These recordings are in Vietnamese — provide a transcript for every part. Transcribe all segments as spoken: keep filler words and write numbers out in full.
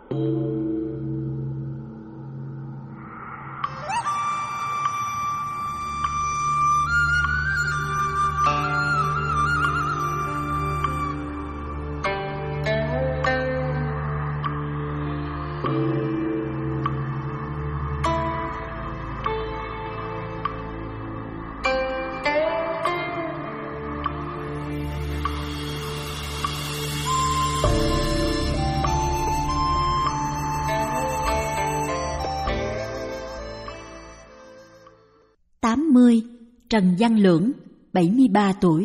tám mươi. Trần Văn Lưỡng, bảy mươi ba tuổi.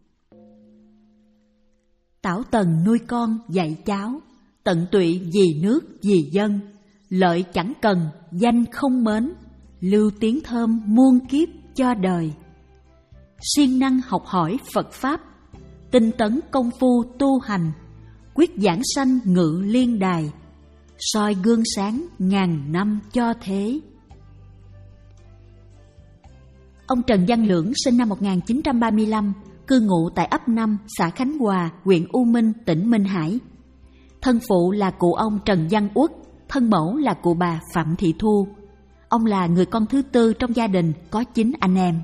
Tảo Tần nuôi con dạy cháu, tận tụy vì nước vì dân, lợi chẳng cần, danh không mến, lưu tiếng thơm muôn kiếp cho đời. Siêng năng học hỏi Phật Pháp, tinh tấn công phu tu hành, quyết giảng sanh ngự liên đài, soi gương sáng ngàn năm cho thế. Ông Trần Văn Lưỡng sinh năm một nghìn chín trăm ba mươi lăm, cư ngụ tại ấp năm, xã Khánh Hòa, huyện U Minh, tỉnh Minh Hải. Thân phụ là cụ ông Trần Văn Uất, thân mẫu là cụ bà Phạm Thị Thu. Ông là người con thứ tư trong gia đình, có chín anh em.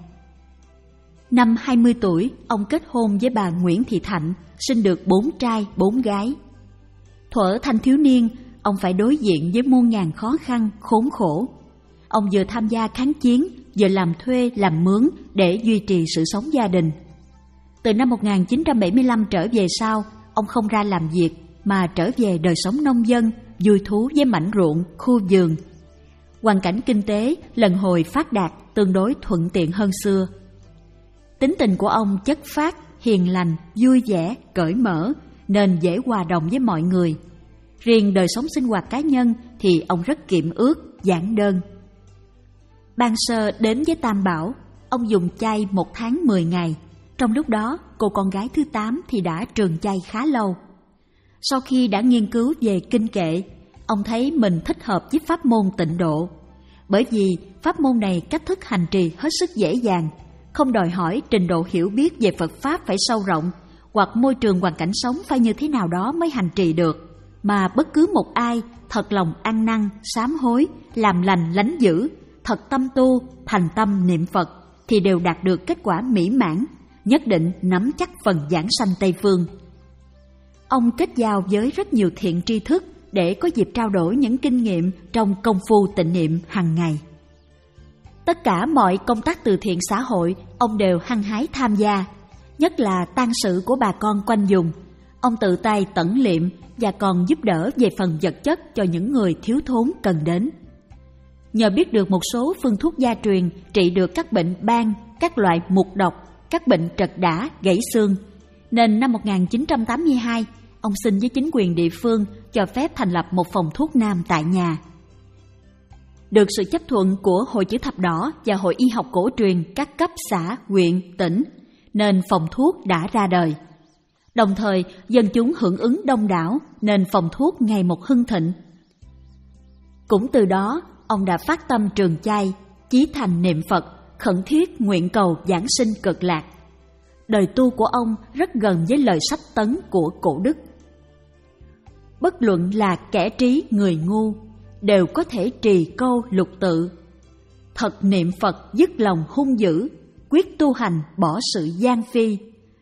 Năm hai mươi tuổi, ông kết hôn với bà Nguyễn Thị Thạnh, sinh được bốn trai, bốn gái. Thuở thanh thiếu niên, ông phải đối diện với muôn ngàn khó khăn, khốn khổ. Ông vừa tham gia kháng chiến, vừa làm thuê, làm mướn để duy trì sự sống gia đình. Từ năm một nghìn chín trăm bảy mươi lăm trở về sau, ông không ra làm việc mà trở về đời sống nông dân, vui thú với mảnh ruộng, khu vườn. Hoàn cảnh kinh tế lần hồi phát đạt, tương đối thuận tiện hơn xưa. Tính tình của ông chất phác, hiền lành, vui vẻ, cởi mở, nên dễ hòa đồng với mọi người. Riêng đời sống sinh hoạt cá nhân thì ông rất kiệm ước, giản đơn. Ban sơ đến với Tam Bảo, ông dùng chay một tháng mười ngày. Trong lúc đó, cô con gái thứ tám thì đã trường chay khá lâu. Sau khi đã nghiên cứu về kinh kệ, ông thấy mình thích hợp với pháp môn tịnh độ. Bởi vì pháp môn này cách thức hành trì hết sức dễ dàng, không đòi hỏi trình độ hiểu biết về Phật Pháp phải sâu rộng, hoặc môi trường hoàn cảnh sống phải như thế nào đó mới hành trì được, mà bất cứ một ai thật lòng ăn năn, sám hối, làm lành lánh dữ, thật tâm tu, thành tâm niệm Phật thì đều đạt được kết quả mỹ mãn, nhất định nắm chắc phần giảng sanh Tây Phương. Ông kết giao với rất nhiều thiện tri thức để có dịp trao đổi những kinh nghiệm trong công phu tịnh niệm hàng ngày. Tất cả mọi công tác từ thiện xã hội, ông đều hăng hái tham gia, nhất là tang sự của bà con quanh vùng. Ông tự tay tẩn liệm và còn giúp đỡ về phần vật chất cho những người thiếu thốn cần đến. Nhờ biết được một số phương thuốc gia truyền trị được các bệnh ban, các loại mục độc, các bệnh trật đả, gãy xương, nên năm một nghìn chín trăm tám mươi hai, ông xin với chính quyền địa phương cho phép thành lập một phòng thuốc nam tại nhà. Được sự chấp thuận của Hội Chữ Thập Đỏ và Hội Y học cổ truyền các cấp xã, huyện, tỉnh, nên phòng thuốc đã ra đời. Đồng thời, dân chúng hưởng ứng đông đảo nên phòng thuốc ngày một hưng thịnh. Cũng từ đó, ông đã phát tâm trường chay, chí thành niệm Phật, khẩn thiết nguyện cầu giảng sinh cực lạc. Đời tu của ông rất gần với lời sách tấn của cổ đức. Bất luận là kẻ trí người ngu, đều có thể trì câu lục tự. Thật niệm Phật dứt lòng hung dữ, quyết tu hành bỏ sự gian phi.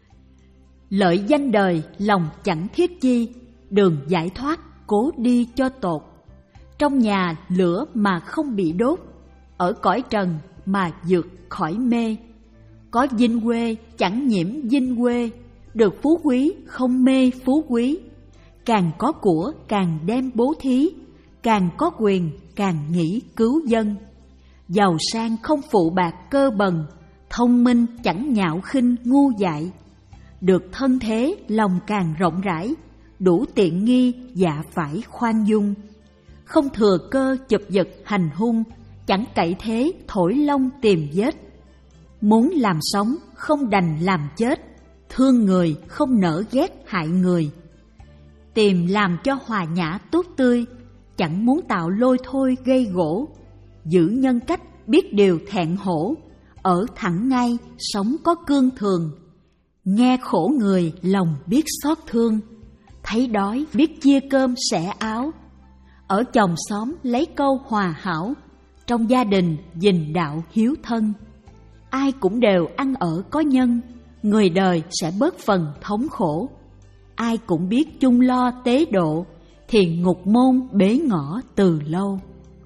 Lợi danh đời lòng chẳng thiết chi, đường giải thoát cố đi cho tột. Trong nhà lửa mà không bị đốt, ở cõi trần mà vượt khỏi mê. Có vinh quê chẳng nhiễm vinh quê, được phú quý không mê phú quý. Càng có của càng đem bố thí, càng có quyền càng nghĩ cứu dân. Giàu sang không phụ bạc cơ bần, thông minh chẳng nhạo khinh ngu dại. Được thân thế lòng càng rộng rãi, đủ tiện nghi dạ phải khoan dung. Không thừa cơ chụp giật hành hung, chẳng cậy thế thổi lông tìm vết. Muốn làm sống không đành làm chết, thương người không nỡ ghét hại người. Tìm làm cho hòa nhã tốt tươi, chẳng muốn tạo lôi thôi gây gỗ. Giữ nhân cách biết điều thẹn hổ, ở thẳng ngay sống có cương thường. Nghe khổ người lòng biết xót thương, thấy đói biết chia cơm sẻ áo. ở chòm xóm lấy câu hòa hảo, trong gia đình gìn đạo hiếu thân. Ai cũng đều ăn ở có nhân, người đời sẽ bớt phần thống khổ. Ai cũng biết chung lo tế độ, thì ngục môn bế ngõ từ lâu.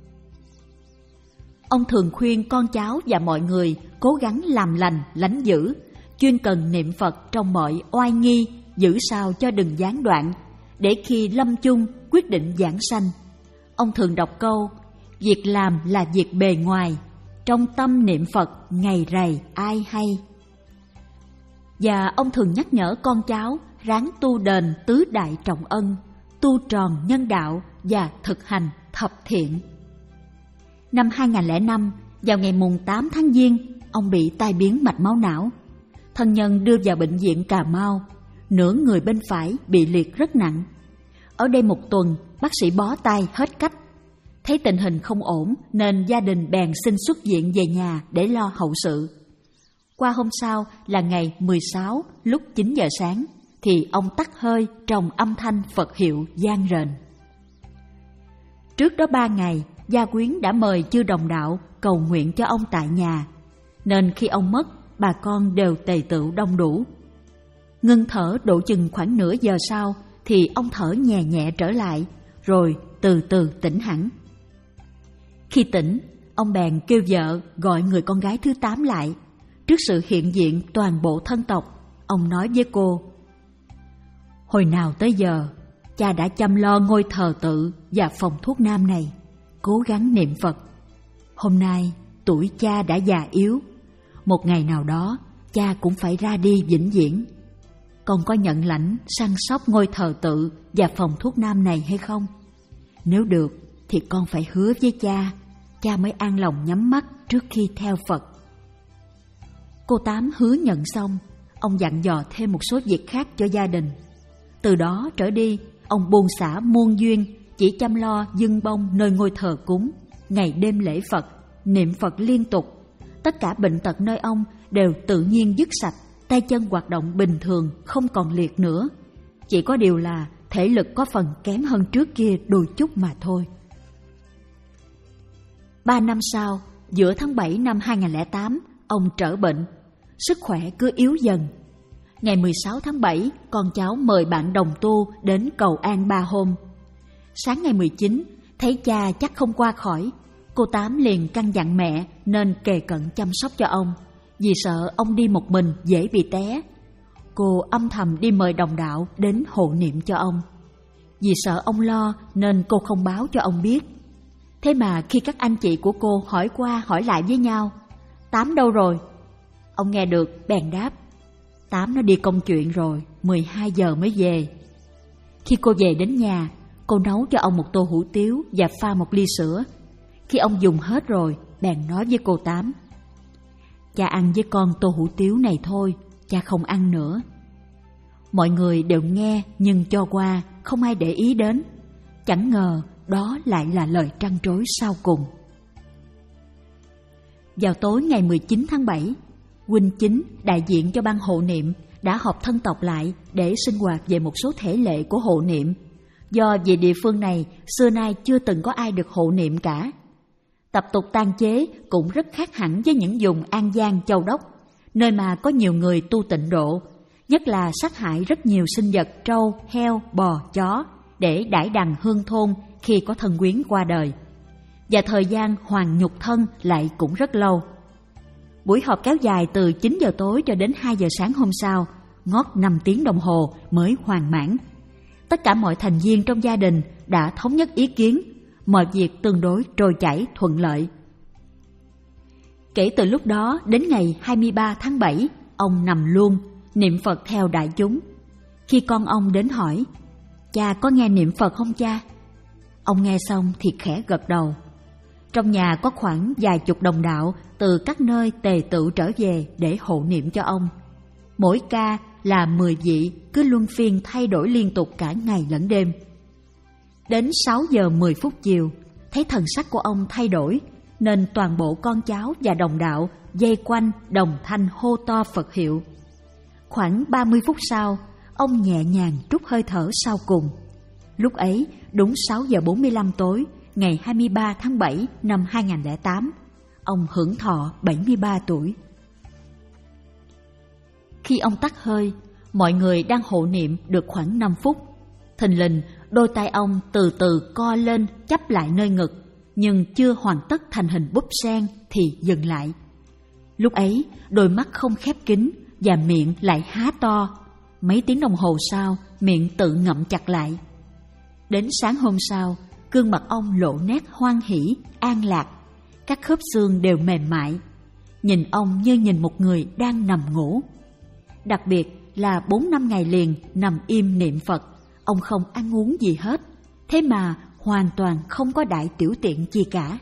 Ông thường khuyên con cháu và mọi người cố gắng làm lành lánh dữ, chuyên cần niệm Phật trong mọi oai nghi, giữ sao cho đừng gián đoạn, để khi lâm chung quyết định giảng sanh. Ông thường đọc câu: việc làm là việc bề ngoài, trong tâm niệm Phật ngày rày ai hay. Và ông thường nhắc nhở con cháu ráng tu đền tứ đại trọng ân, tu tròn nhân đạo và thực hành thập thiện. Năm hai không không năm, vào ngày mùng tám tháng Giêng, ông bị tai biến mạch máu não. Thân nhân đưa vào bệnh viện Cà Mau, nửa người bên phải bị liệt rất nặng. Ở đây một tuần, bác sĩ bó tay hết cách. Thấy tình hình không ổn nên gia đình bèn xin xuất viện về nhà để lo hậu sự. Qua hôm sau là ngày mười sáu lúc chín giờ sáng thì ông tắt hơi trong âm thanh Phật hiệu vang rền. Trước đó ba ngày, gia quyến đã mời chư đồng đạo cầu nguyện cho ông tại nhà, nên khi ông mất, bà con đều tề tựu đông đủ. Ngưng thở độ chừng khoảng nửa giờ sau thì ông thở nhẹ nhẹ trở lại, rồi từ từ tỉnh hẳn. Khi tỉnh, ông bèn kêu vợ gọi người con gái thứ tám lại. Trước sự hiện diện toàn bộ thân tộc, ông nói với cô: hồi nào tới giờ, cha đã chăm lo ngôi thờ tự và phòng thuốc nam này, cố gắng niệm Phật. Hôm nay tuổi cha đã già yếu, một ngày nào đó cha cũng phải ra đi vĩnh viễn. Con có nhận lãnh săn sóc ngôi thờ tự và phòng thuốc nam này hay không? Nếu được thì con phải hứa với cha, cha mới an lòng nhắm mắt trước khi theo Phật. Cô Tám hứa nhận xong, ông dặn dò thêm một số việc khác cho gia đình. Từ đó trở đi, ông buông xả muôn duyên, chỉ chăm lo dâng bông nơi ngôi thờ cúng, ngày đêm lễ Phật, niệm Phật liên tục. Tất cả bệnh tật nơi ông đều tự nhiên dứt sạch, tay chân hoạt động bình thường, không còn liệt nữa. Chỉ có điều là thể lực có phần kém hơn trước kia đôi chút mà thôi. Ba năm sau, giữa tháng bảy năm hai không không tám, ông trở bệnh. Sức khỏe cứ yếu dần. Ngày mười sáu tháng bảy, con cháu mời bạn đồng tu đến cầu an ba hôm. Sáng ngày mười chín, thấy cha chắc không qua khỏi, cô Tám liền căn dặn mẹ nên kề cận chăm sóc cho ông, vì sợ ông đi một mình dễ bị té. Cô âm thầm đi mời đồng đạo đến hộ niệm cho ông. Vì sợ ông lo nên cô không báo cho ông biết. Thế mà khi các anh chị của cô hỏi qua hỏi lại với nhau: Tám đâu rồi? Ông nghe được bèn đáp: Tám nó đi công chuyện rồi, mười hai giờ mới về. Khi cô về đến nhà, cô nấu cho ông một tô hủ tiếu và pha một ly sữa. Khi ông dùng hết rồi, bèn nói với cô Tám: Cha ăn với con tô hủ tiếu này thôi, cha không ăn nữa. Mọi người đều nghe nhưng cho qua, không ai để ý đến. Chẳng ngờ đó lại là lời trăn trối sau cùng. Vào tối ngày mười chín tháng bảy, huynh chính đại diện cho ban hộ niệm đã họp thân tộc lại để sinh hoạt về một số thể lệ của hộ niệm. Do về địa phương này xưa nay chưa từng có ai được hộ niệm cả. Tập tục tang chế cũng rất khác hẳn với những vùng An Giang, Châu Đốc, nơi mà có nhiều người tu tịnh độ, nhất là sát hại rất nhiều sinh vật trâu, heo, bò, chó để đãi đằng hương thôn khi có thân quyến qua đời. Và thời gian hoàn nhục thân lại cũng rất lâu. Buổi họp kéo dài từ chín giờ tối cho đến hai giờ sáng hôm sau, ngót năm tiếng đồng hồ mới hoàn mãn. Tất cả mọi thành viên trong gia đình đã thống nhất ý kiến, mọi việc tương đối trôi chảy thuận lợi. Kể từ lúc đó đến ngày hai mươi ba tháng bảy, ông nằm luôn, niệm Phật theo đại chúng. Khi con ông đến hỏi: Cha có nghe niệm Phật không cha? Ông nghe xong thì khẽ gật đầu. Trong nhà có khoảng vài chục đồng đạo từ các nơi tề tựu trở về để hộ niệm cho ông. Mỗi ca là mười vị, cứ luân phiên thay đổi liên tục cả ngày lẫn đêm. Đến sáu giờ mười phút chiều, thấy thần sắc của ông thay đổi, nên toàn bộ con cháu và đồng đạo vây quanh đồng thanh hô to Phật hiệu. Khoảng ba mươi phút sau, ông nhẹ nhàng trút hơi thở sau cùng. Lúc ấy, đúng sáu giờ bốn mươi lăm tối, ngày hai mươi ba tháng bảy năm hai nghìn không trăm lẻ tám, ông hưởng thọ bảy mươi ba tuổi. Khi ông tắt hơi, mọi người đang hộ niệm được khoảng năm phút. Thình lình, đôi tay ông từ từ co lên chắp lại nơi ngực, nhưng chưa hoàn tất thành hình búp sen thì dừng lại. Lúc ấy, đôi mắt không khép kín và miệng lại há to. Mấy tiếng đồng hồ sau, miệng tự ngậm chặt lại. Đến sáng hôm sau, gương mặt ông lộ nét hoan hỉ, an lạc. Các khớp xương đều mềm mại. Nhìn ông như nhìn một người đang nằm ngủ. Đặc biệt là bốn năm ngày liền nằm im niệm Phật, ông không ăn uống gì hết, thế mà hoàn toàn không có đại tiểu tiện gì cả.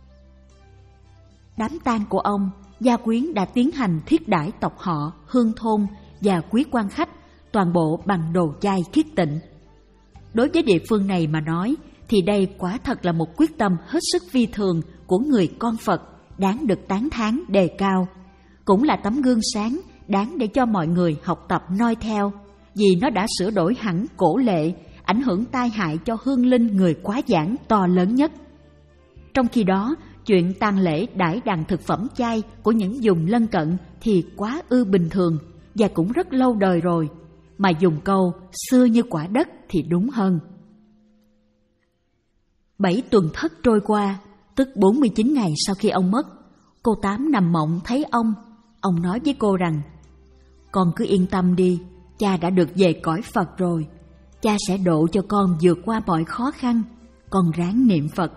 Đám tang của ông, gia quyến đã tiến hành thiết đãi tộc họ, hương thôn và quý quan khách, toàn bộ bằng đồ chay khiết tịnh. Đối với địa phương này mà nói, thì đây quả thật là một quyết tâm hết sức phi thường của người con Phật, đáng được tán thán đề cao, cũng là tấm gương sáng đáng để cho mọi người học tập noi theo, vì nó đã sửa đổi hẳn cổ lệ, ảnh hưởng tai hại cho hương linh người quá giảng to lớn nhất. Trong khi đó, chuyện tang lễ đãi đàn thực phẩm chay của những vùng lân cận thì quá ư bình thường và cũng rất lâu đời rồi, mà dùng câu xưa như quả đất thì đúng hơn. Bảy tuần thất trôi qua, tức bốn mươi chín ngày sau khi ông mất, cô Tám nằm mộng thấy ông. Ông nói với cô rằng: "Con cứ yên tâm đi, cha đã được về cõi Phật rồi. Cha sẽ độ cho con vượt qua mọi khó khăn, con ráng niệm Phật."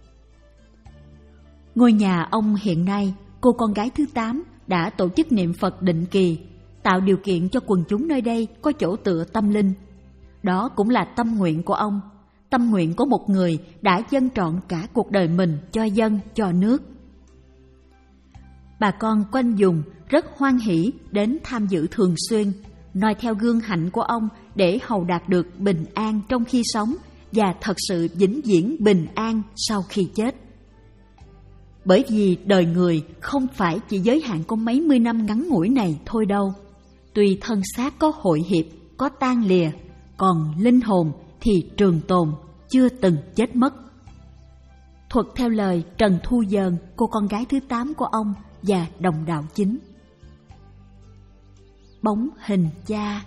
Ngôi nhà ông hiện nay, cô con gái thứ tám đã tổ chức niệm Phật định kỳ, tạo điều kiện cho quần chúng nơi đây có chỗ tựa tâm linh. Đó cũng là tâm nguyện của ông, tâm nguyện của một người đã dâng trọn cả cuộc đời mình cho dân, cho nước. Bà con quanh vùng rất hoan hỷ đến tham dự thường xuyên, noi theo gương hạnh của ông để hầu đạt được bình an trong khi sống và thật sự vĩnh viễn bình an sau khi chết. Bởi vì đời người không phải chỉ giới hạn có mấy mươi năm ngắn ngủi này thôi đâu. Tuy thân xác có hội hiệp, có tan lìa, còn linh hồn thì trường tồn, chưa từng chết mất. Thuật theo lời Trần Thu Dơn, cô con gái thứ tám của ông và đồng đạo chính. Bóng hình cha.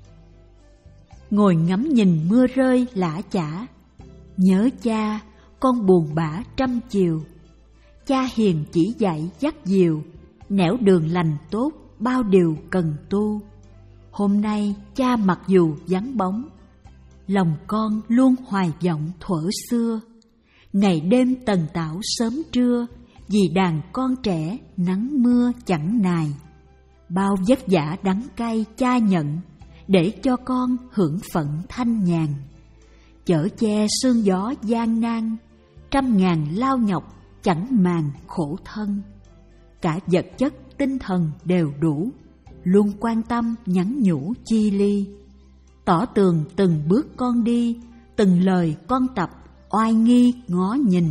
Ngồi ngắm nhìn mưa rơi lã chả, nhớ cha, con buồn bã trăm chiều. Cha hiền chỉ dạy dắt dìu, nẻo đường lành tốt, bao điều cần tu. Hôm nay cha mặc dù vắng bóng, lòng con luôn hoài vọng thuở xưa. Ngày đêm tần tảo sớm trưa, vì đàn con trẻ nắng mưa chẳng nài. Bao vất vả đắng cay cha nhận, để cho con hưởng phận thanh nhàn. Chở che sương gió gian nan, trăm ngàn lao nhọc chẳng màng khổ thân. Cả vật chất tinh thần đều đủ, luôn quan tâm nhắn nhủ chi ly. Tỏ tường từng bước con đi, từng lời con tập oai nghi ngó nhìn.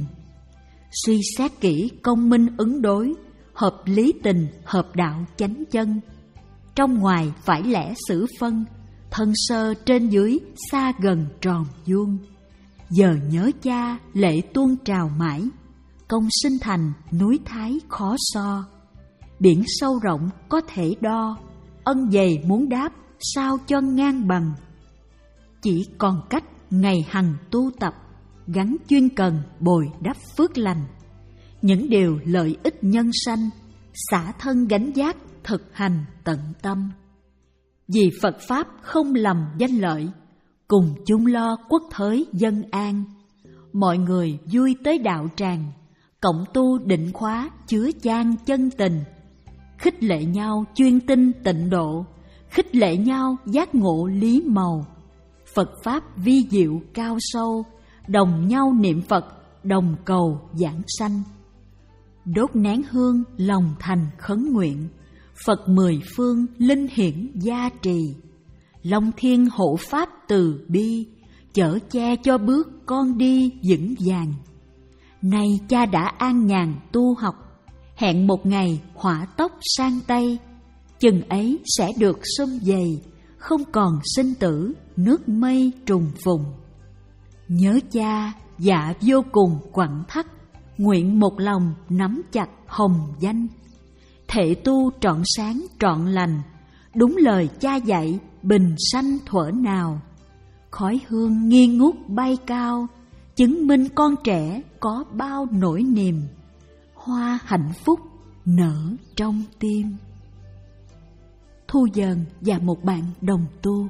Suy xét kỹ công minh ứng đối, hợp lý tình hợp đạo chánh chân. Trong ngoài phải lẽ xử phân, thân sơ trên dưới xa gần tròn vuông. Giờ nhớ cha lệ tuôn trào mãi, công sinh thành núi Thái khó so. Biển sâu rộng có thể đo, ân dày muốn đáp sao cho ngang bằng. Chỉ còn cách ngày hằng tu tập, gắn chuyên cần bồi đắp phước lành. Những điều lợi ích nhân sanh, xả thân gánh vác thực hành tận tâm. Vì Phật Pháp không lầm danh lợi, cùng chung lo quốc thới dân an. Mọi người vui tới đạo tràng, cộng tu định khóa chứa chan chân tình. Khích lệ nhau chuyên tinh tịnh độ, khích lệ nhau giác ngộ lý màu. Phật Pháp vi diệu cao sâu, đồng nhau niệm Phật, đồng cầu giảng sanh. Đốt nén hương lòng thành khấn nguyện, Phật mười phương linh hiển gia trì. Long thiên hộ Pháp từ bi, chở che cho bước con đi vững vàng. Nay cha đã an nhàn tu học, hẹn một ngày hỏa tốc sang Tây. Chừng ấy sẽ được sum vầy, không còn sinh tử nước mây trùng phùng. Nhớ cha dạ vô cùng quặn thắt, nguyện một lòng nắm chặt hồng danh. Thể tu trọn sáng trọn lành, đúng lời cha dạy bình sanh thuở nào. Khói hương nghi ngút bay cao, chứng minh con trẻ có bao nỗi niềm. Hoa hạnh phúc nở trong tim. Thu Dần và một bạn đồng tu.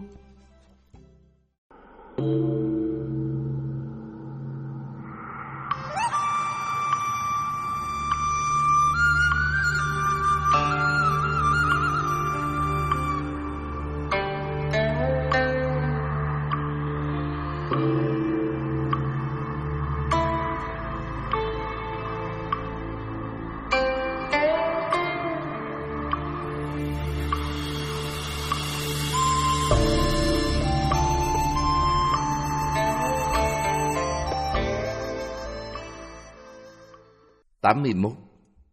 tám mươi mốt.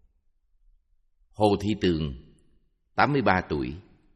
Hồ Thị Tường, tám mươi ba tuổi.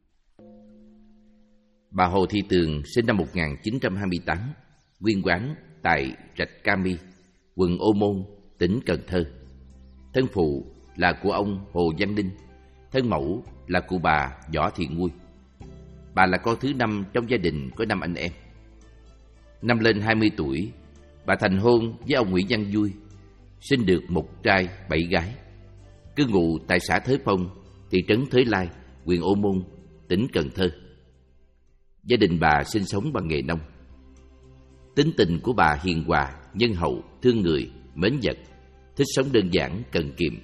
Bà Hồ Thị Tường sinh năm một nghìn chín trăm hai mươi tám, nguyên quán tại Rạch Ca-mi, quận Ô Môn, tỉnh Cần Thơ. Thân phụ là của ông Hồ Văn Ninh, thân mẫu là cụ bà Võ Thị Nguôi. Bà là con thứ năm trong gia đình có năm anh em. Năm lên hai mươi tuổi, bà thành hôn với ông Nguyễn Văn Vui, sinh được một trai bảy gái, cư ngụ tại xã Thới Phong, thị trấn Thới Lai, huyện Ô Môn, tỉnh Cần Thơ. Gia đình bà sinh sống bằng nghề nông. Tính tình của bà hiền hòa, nhân hậu, thương người, mến vật, thích sống đơn giản, cần kiệm.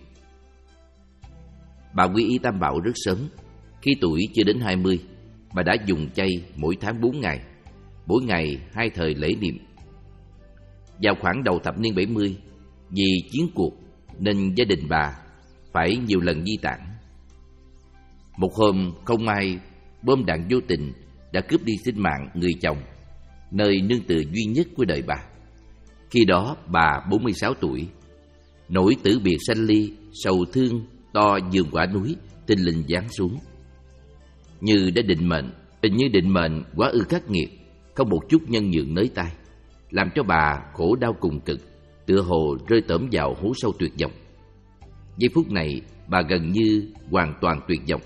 Bà quy y Tam Bảo rất sớm. Khi tuổi chưa đến hai mươi, bà đã dùng chay mỗi tháng bốn ngày, mỗi ngày hai thời lễ niệm. Vào khoảng đầu thập niên bảy mươi, vì chiến cuộc nên gia đình bà phải nhiều lần di tản. Một hôm không may, bom đạn vô tình đã cướp đi sinh mạng người chồng, nơi nương tựa duy nhất của đời bà. Khi đó bà bốn mươi sáu tuổi. Nỗi tử biệt sanh ly, sầu thương to dường quả núi tinh linh giáng xuống. Như đã định mệnh, hình như định mệnh quá ư khắc nghiệt, không một chút nhân nhượng nới tay, làm cho bà khổ đau cùng cực, tựa hồ rơi tởm vào hố sâu tuyệt vọng. Giây phút này bà gần như hoàn toàn tuyệt vọng.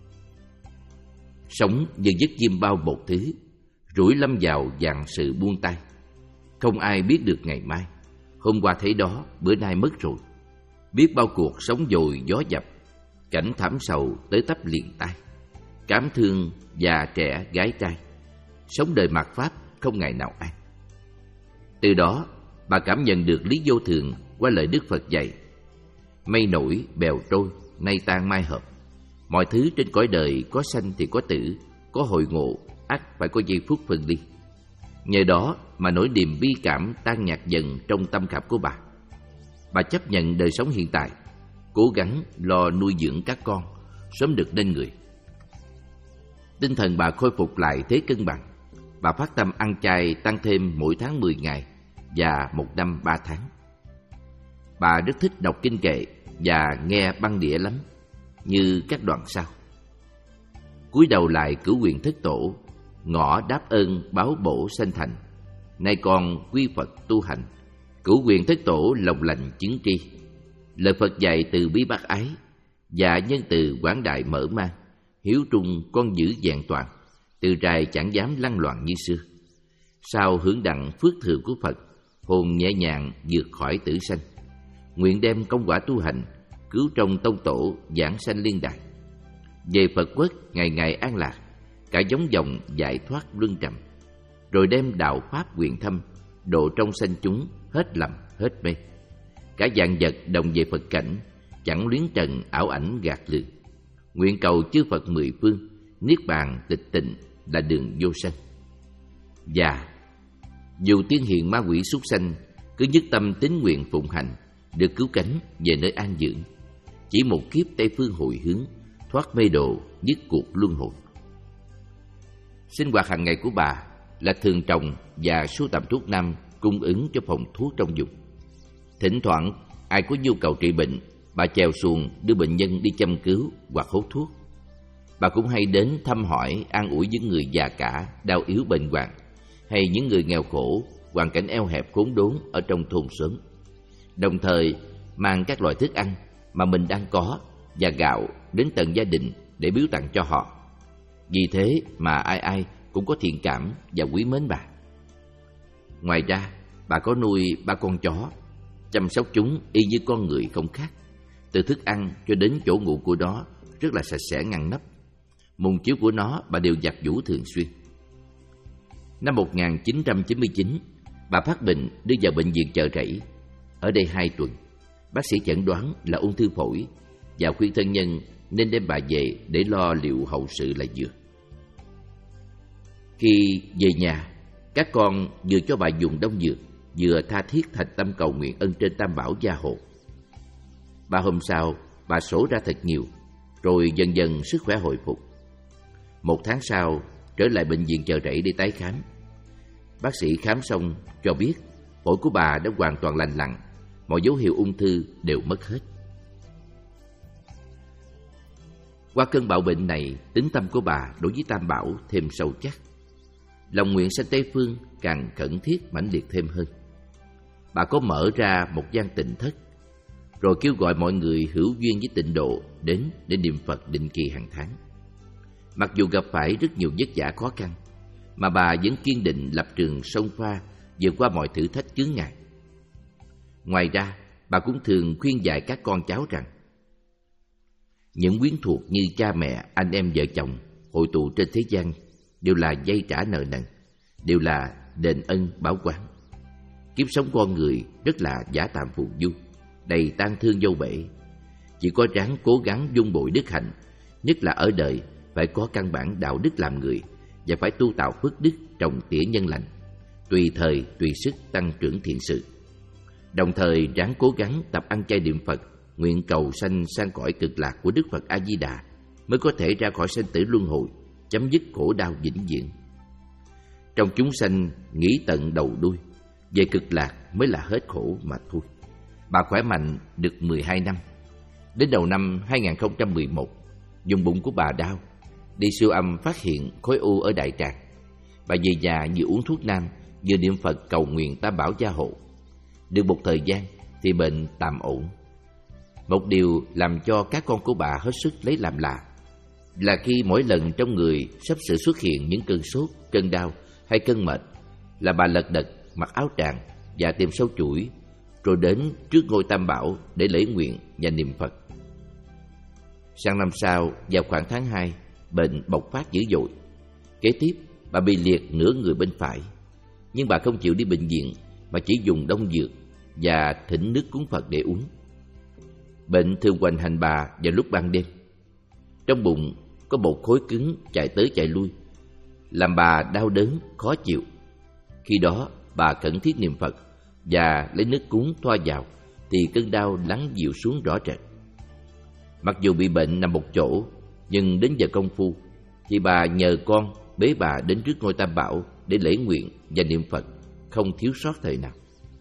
Sống như giấc chim bao một thứ, rủi lâm vào vạn sự buông tay. Không ai biết được ngày mai. Hôm qua thấy đó, bữa nay mất rồi. Biết bao cuộc sống dồi gió dập, cảnh thảm sầu tới tấp liền tai. Cảm thương già trẻ gái trai, sống đời mạt pháp không ngày nào an. Từ đó bà cảm nhận được lý vô thường qua lời Đức Phật dạy. Mây nổi bèo trôi, nay tan mai hợp. Mọi thứ trên cõi đời có sanh thì có tử, có hội ngộ, ắt phải có giây phút phân ly. Nhờ đó mà nỗi niềm bi cảm tan nhạt dần trong tâm khảm của bà. Bà chấp nhận đời sống hiện tại, cố gắng lo nuôi dưỡng các con, sớm được nên người. Tinh thần bà khôi phục lại thế cân bằng. Bà phát tâm ăn chay tăng thêm mỗi tháng mười ngày và một năm ba tháng. Bà rất thích đọc kinh kệ và nghe băng đĩa lắm, như các đoạn sau. Cúi đầu lại cửu quyền thất tổ, ngõ đáp ơn báo bổ sanh thành. Nay con quy Phật tu hành, cửu quyền thất tổ lòng lành chứng tri. Lời Phật dạy từ bi bác ái, và nhân từ quảng đại mở mang. Hiếu trung con giữ vẹn toàn, từ trai chẳng dám lăng loạn như xưa. Sau hưởng đặng phước thừa của Phật, hồn nhẹ nhàng vượt khỏi tử sanh. Nguyện đem công quả tu hành, cứu trong tông tổ giảng sanh liên đài. Về Phật quốc ngày ngày an lạc, cả giống dòng giải thoát luân trầm. Rồi đem đạo pháp quyền thâm, độ trong sanh chúng hết lầm hết mê. Cả vạn vật đồng về Phật cảnh, chẳng luyến trần ảo ảnh gạt lường. Nguyện cầu chư Phật mười phương, niết bàn tịch tịnh là đường vô sanh. Và dù tiên hiền ma quỷ súc sanh, cứ nhất tâm tín nguyện phụng hành, được cứu cánh về nơi an dưỡng. Chỉ một kiếp Tây phương hồi hướng, thoát mê độ, dứt cuộc luân hồi. Sinh hoạt hàng ngày của bà là thường trồng và sưu tầm thuốc nam cung ứng cho phòng thuốc trong vùng. Thỉnh thoảng ai có nhu cầu trị bệnh, bà chèo xuồng đưa bệnh nhân đi châm cứu hoặc hốt thuốc. Bà cũng hay đến thăm hỏi, an ủi những người già cả, đau yếu bệnh hoạn, hay những người nghèo khổ hoàn cảnh eo hẹp khốn đốn ở trong thôn xóm, đồng thời mang các loại thức ăn mà mình đang có và gạo đến tận gia đình để biếu tặng cho họ. Vì thế mà ai ai cũng có thiện cảm và quý mến bà. Ngoài ra, bà có nuôi ba con chó, chăm sóc chúng y như con người không khác. Từ thức ăn cho đến chỗ ngủ của nó rất là sạch sẽ ngăn nắp. Mùng chiếu của nó bà đều giặt giũ thường xuyên. Năm một nghìn chín trăm chín mươi chín, bà phát bệnh đưa vào bệnh viện Chợ Rẫy. Ở đây hai tuần, bác sĩ chẩn đoán là ung thư phổi và khuyên thân nhân nên đem bà về để lo liệu hậu sự là vừa. Khi về nhà, các con vừa cho bà dùng đông dược, vừa tha thiết thành tâm cầu nguyện ân trên Tam Bảo gia hộ. Ba hôm sau, bà sổ ra thật nhiều, rồi dần dần sức khỏe hồi phục. Một tháng sau, trở lại bệnh viện Chợ Rẫy để tái khám. Bác sĩ khám xong cho biết phổi của bà đã hoàn toàn lành lặn, mọi dấu hiệu ung thư đều mất hết. Qua cơn bạo bệnh này, tín tâm của bà đối với Tam Bảo thêm sâu chắc. Lòng nguyện sanh Tây Phương càng khẩn thiết mãnh liệt thêm hơn. Bà có mở ra một gian tịnh thất, rồi kêu gọi mọi người hữu duyên với tịnh độ đến để niệm Phật định kỳ hàng tháng. Mặc dù gặp phải rất nhiều vất vả khó khăn, mà bà vẫn kiên định lập trường sông pha vượt qua mọi thử thách chướng ngại. Ngoài ra, bà cũng thường khuyên dạy các con cháu rằng những quyến thuộc như cha mẹ, anh em vợ chồng hội tụ trên thế gian đều là dây trả nợ nần, đều là đền ân báo oán. Kiếp sống con người rất là giả tạm phù du, đầy tang thương vô bể. Chỉ có ráng cố gắng vun bồi đức hạnh, nhất là ở đời phải có căn bản đạo đức làm người và phải tu tạo phước đức trồng tỉa nhân lành, tùy thời tùy sức tăng trưởng thiện sự. Đồng thời ráng cố gắng tập ăn chay niệm Phật, nguyện cầu sanh sang cõi cực lạc của Đức Phật A Di Đà, mới có thể ra khỏi sanh tử luân hồi, chấm dứt khổ đau vĩnh viễn. Trong chúng sanh nghĩ tận đầu đuôi, về cực lạc mới là hết khổ mà thôi. Bà khỏe mạnh được mười hai năm. Đến đầu năm hai nghìn không trăm mười một, vùng bụng của bà đau, đi siêu âm phát hiện khối u ở đại tràng. Bà về nhà vừa uống thuốc nam, vừa niệm Phật cầu nguyện Tam Bảo gia hộ. Được một thời gian thì bệnh tạm ổn. Một điều làm cho các con của bà hết sức lấy làm lạ là khi mỗi lần trong người sắp sửa xuất hiện những cơn sốt, cơn đau hay cơn mệt, là bà lật đật mặc áo tràng và tìm sâu chuỗi, rồi đến trước ngôi Tam Bảo để lễ nguyện và niệm Phật. Sang năm sau, vào khoảng tháng hai, bệnh bộc phát dữ dội. Kế tiếp, bà bị liệt nửa người bên phải, nhưng bà không chịu đi bệnh viện mà chỉ dùng đông dược và thỉnh nước cúng Phật để uống. Bệnh thường hoành hành bà vào lúc ban đêm. Trong bụng có một khối cứng chạy tới chạy lui, làm bà đau đớn, khó chịu. Khi đó, bà khẩn thiết niệm Phật và lấy nước cúng thoa vào, thì cơn đau lắng dịu xuống rõ rệt. Mặc dù bị bệnh nằm một chỗ, nhưng đến giờ công phu thì bà nhờ con bế bà đến trước ngôi Tam Bảo để lễ nguyện và niệm Phật, không thiếu sót thời nào.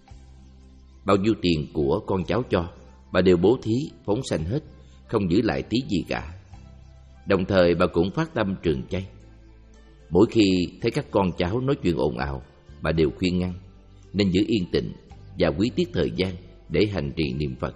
Bao nhiêu tiền của con cháu cho, bà đều bố thí phóng sanh hết, không giữ lại tí gì cả. Đồng thời bà cũng phát tâm trường chay. Mỗi khi thấy các con cháu nói chuyện ồn ào, bà đều khuyên ngăn nên giữ yên tĩnh và quý tiết thời gian để hành trì niệm Phật.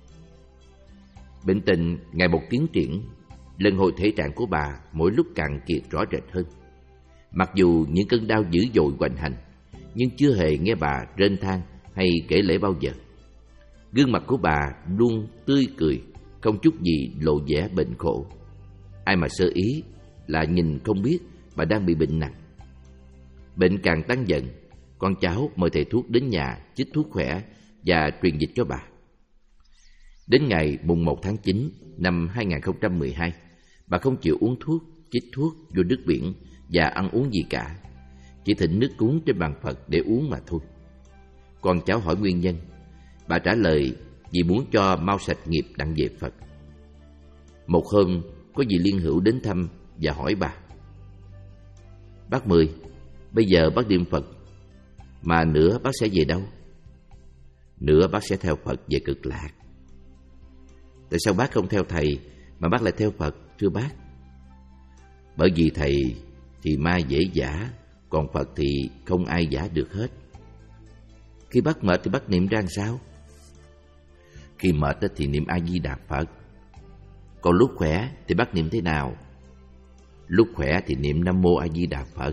Bệnh tình ngày một tiến triển, lần hồi thể trạng của bà mỗi lúc càng kiệt rõ rệt hơn. Mặc dù những cơn đau dữ dội hoành hành, nhưng chưa hề nghe bà rên than hay kể lể bao giờ. Gương mặt của bà luôn tươi cười, không chút gì lộ vẻ bệnh khổ. Ai mà sơ ý là nhìn không biết bà đang bị bệnh nặng. Bệnh càng tăng dần, con cháu mời thầy thuốc đến nhà chích thuốc khỏe và truyền dịch cho bà. Đến ngày mùng một tháng chín năm hai nghìn không trăm mười hai, bà không chịu uống thuốc, chích thuốc vô nước biển và ăn uống gì cả, chỉ thỉnh nước cúng trên bàn Phật để uống mà thôi. Con cháu hỏi nguyên nhân, bà trả lời vì muốn cho mau sạch nghiệp đặng về Phật. Một hôm, có vị liên hữu đến thăm và hỏi bà: "Bác Mười, bây giờ bác niệm Phật, mà nữa bác sẽ về đâu?" "Nữa bác sẽ theo Phật về cực lạc." "Tại sao bác không theo thầy mà bác lại theo Phật, thưa bác?" "Bởi vì thầy thì ma dễ giả, còn Phật thì không ai giả được hết." Khi bắt mệt thì bắt niệm ra làm sao? Khi mệt thì niệm A Di Đà Phật. Còn lúc khỏe thì bắt niệm thế nào? Lúc khỏe thì niệm Nam Mô A Di Đà Phật.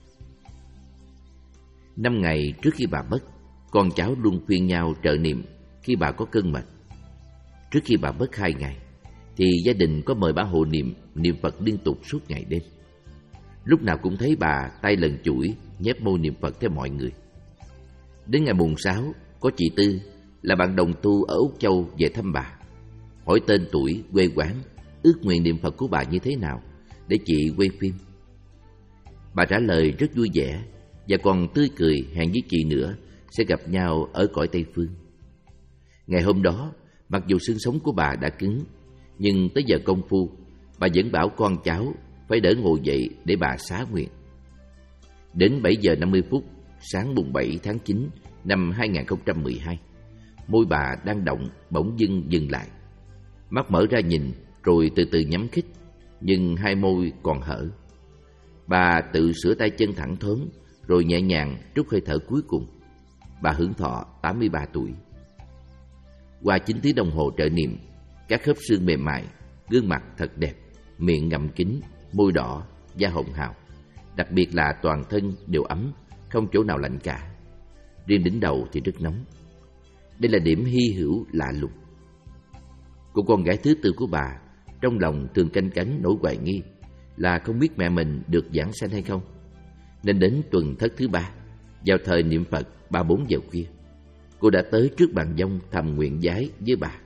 Năm ngày trước khi bà mất, con cháu luôn khuyên nhau trợ niệm khi bà có cơn mệt. Trước khi bà mất hai ngày, thì gia đình có mời bà hộ niệm, niệm Phật liên tục suốt ngày đêm. Lúc nào cũng thấy bà tay lần chuỗi, nhép môi niệm Phật theo mọi người. Đến ngày mùng sáu, có chị Tư là bạn đồng tu ở Úc Châu về thăm bà, hỏi tên tuổi, quê quán, ước nguyện niệm Phật của bà như thế nào để chị quay phim. Bà trả lời rất vui vẻ và còn tươi cười hẹn với chị nữa sẽ gặp nhau ở cõi Tây Phương. Ngày hôm đó, mặc dù xương sống của bà đã cứng, nhưng tới giờ công phu, bà vẫn bảo con cháu phải đỡ ngồi dậy để bà xá nguyện. Đến bảy giờ năm mươi phút, sáng mùng bảy tháng chín năm hai nghìn không trăm mười hai, môi bà đang động bỗng dưng dừng lại. Mắt mở ra nhìn rồi từ từ nhắm khít, nhưng hai môi còn hở. Bà tự sửa tay chân thẳng thớm rồi nhẹ nhàng trút hơi thở cuối cùng. Bà hưởng thọ tám mươi ba tuổi. Qua chín tiếng đồng hồ trợ niệm, các khớp xương mềm mại, gương mặt thật đẹp, miệng ngậm kín, môi đỏ, da hồng hào. Đặc biệt là toàn thân đều ấm, không chỗ nào lạnh cả. Riêng đỉnh đầu thì rất nóng. Đây là điểm hy hữu lạ lùng. Cô con gái thứ tư của bà trong lòng thường canh cánh nỗi hoài nghi là không biết mẹ mình được giảng sanh hay không. Nên đến tuần thất thứ ba, vào thời niệm Phật ba bốn giờ khuya, cô đã tới trước bàn dông thầm nguyện vái với bà.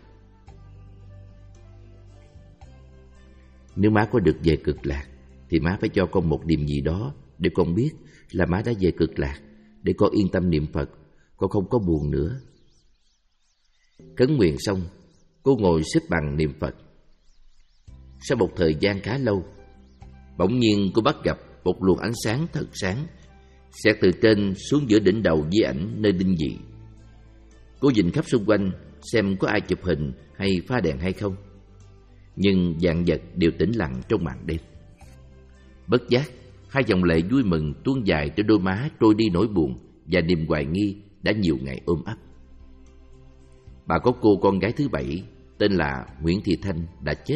Nếu má có được về cực lạc thì má phải cho con một niềm gì đó để con biết là má đã về cực lạc, để con yên tâm niệm Phật, con không có buồn nữa. Khấn nguyện xong, cô ngồi xếp bằng niệm Phật. Sau một thời gian khá lâu, bỗng nhiên cô bắt gặp một luồng ánh sáng thật sáng xẹt từ trên xuống giữa đỉnh đầu di ảnh nơi đinh dị. Cô nhìn khắp xung quanh xem có ai chụp hình hay pha đèn hay không, nhưng vạn vật đều tĩnh lặng trong màn đêm. Bất giác, hai dòng lệ vui mừng tuôn dài trên đôi má, trôi đi nỗi buồn và niềm hoài nghi đã nhiều ngày ôm ấp. Bà có cô con gái thứ bảy tên là Nguyễn Thị Thanh đã chết.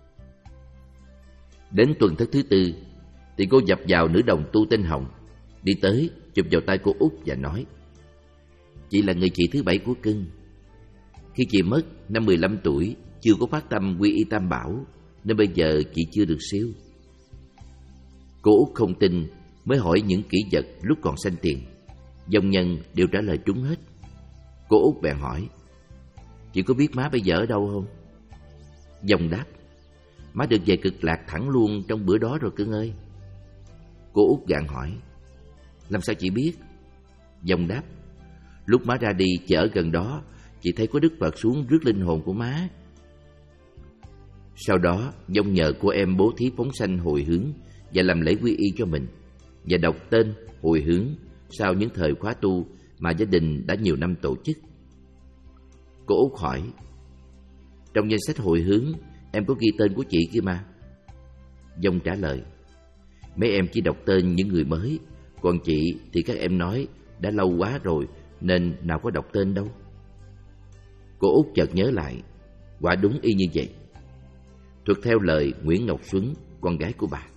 Đến tuần thất thứ tư thì cô dập vào nữ đồng tu tên Hồng, đi tới chụp vào tay cô út và nói: "Chị là người chị thứ bảy của cưng. Khi chị mất năm mười lăm tuổi, chưa có phát tâm quy y Tam Bảo, nên bây giờ chị chưa được siêu." Cô út không tin, mới hỏi những kỷ vật lúc còn sanh tiền. Dòng nhân đều trả lời trúng hết. Cô út bèn hỏi: "Chị có biết má bây giờ ở đâu không?" Dòng đáp: "Má được về cực lạc thẳng luôn trong bữa đó rồi cưng ơi." Cô út gạn hỏi: "Làm sao chị biết?" Dòng đáp: "Lúc má ra đi chị ở gần đó, chị thấy có Đức Phật xuống rước linh hồn của má." Sau đó dòng nhờ cô em bố thí phóng sanh hồi hướng và làm lễ quy y cho mình, và đọc tên hồi hướng sau những thời khóa tu mà gia đình đã nhiều năm tổ chức. Cô út hỏi: "Trong danh sách hồi hướng em có ghi tên của chị kia mà?" Dòng trả lời: "Mấy em chỉ đọc tên những người mới, còn chị thì các em nói đã lâu quá rồi nên nào có đọc tên đâu." Cô út chợt nhớ lại, quả đúng y như vậy. Thuật theo lời Nguyễn Ngọc Xuân, con gái của bà.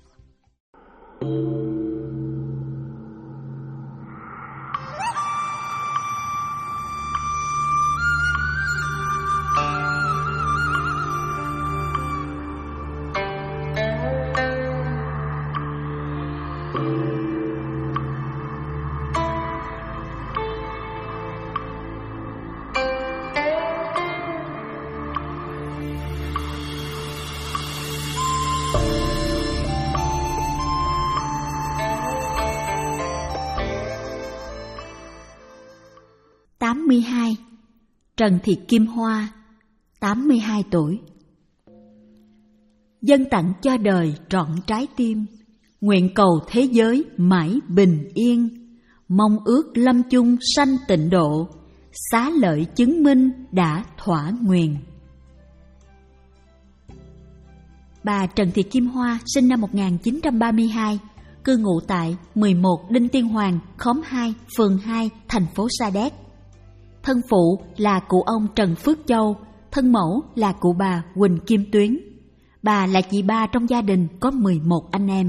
tám mươi hai. Trần Thị Kim Hoa, tám mươi hai tuổi. Dâng tặng cho đời trọn trái tim, nguyện cầu thế giới mãi bình yên, mong ước lâm chung sanh tịnh độ, xá lợi chứng minh đã thỏa nguyện. Bà Trần Thị Kim Hoa sinh năm một nghìn chín trăm ba mươi hai, cư ngụ tại mười một Đinh Tiên Hoàng, khóm hai, phường hai, thành phố Sa Đéc. Thân phụ là cụ ông Trần Phước Châu, thân mẫu là cụ bà Huỳnh Kim Tuyến. Bà là chị ba trong gia đình có mười một anh em.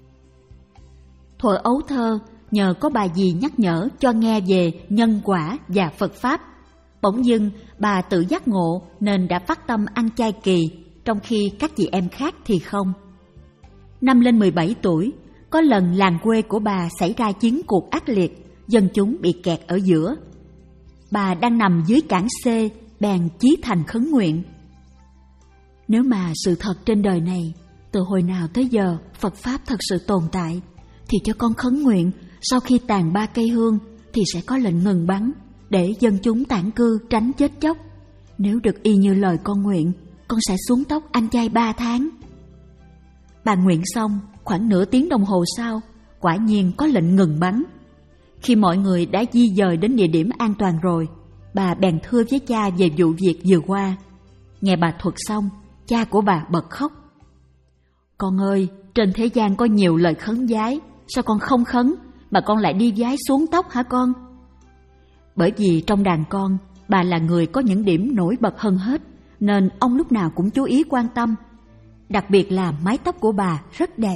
Thuở ấu thơ, nhờ có bà dì nhắc nhở cho nghe về nhân quả và Phật Pháp, bỗng dưng bà tự giác ngộ nên đã phát tâm ăn chay kỳ, trong khi các chị em khác thì không. Năm lên mười bảy tuổi, có lần làng quê của bà xảy ra chiến cuộc ác liệt, dân chúng bị kẹt ở giữa. Bà đang nằm dưới cảng C, bèn chí thành khấn nguyện: nếu mà sự thật trên đời này, từ hồi nào tới giờ Phật Pháp thật sự tồn tại, thì cho con khấn nguyện sau khi tàn ba cây hương thì sẽ có lệnh ngừng bắn, để dân chúng tản cư tránh chết chóc. Nếu được y như lời con nguyện, con sẽ xuống tóc ăn chay ba tháng. Bà nguyện xong, khoảng nửa tiếng đồng hồ sau, quả nhiên có lệnh ngừng bắn. Khi mọi người đã di dời đến địa điểm an toàn rồi, bà bèn thưa với cha về vụ việc vừa qua. Nghe bà thuật xong, cha của bà bật khóc: con ơi, trên thế gian có nhiều lời khấn vái, sao con không khấn mà con lại đi vái xuống tóc hả con? Bởi vì trong đàn con, bà là người có những điểm nổi bật hơn hết, nên ông lúc nào cũng chú ý quan tâm. Đặc biệt là mái tóc của bà rất đẹp.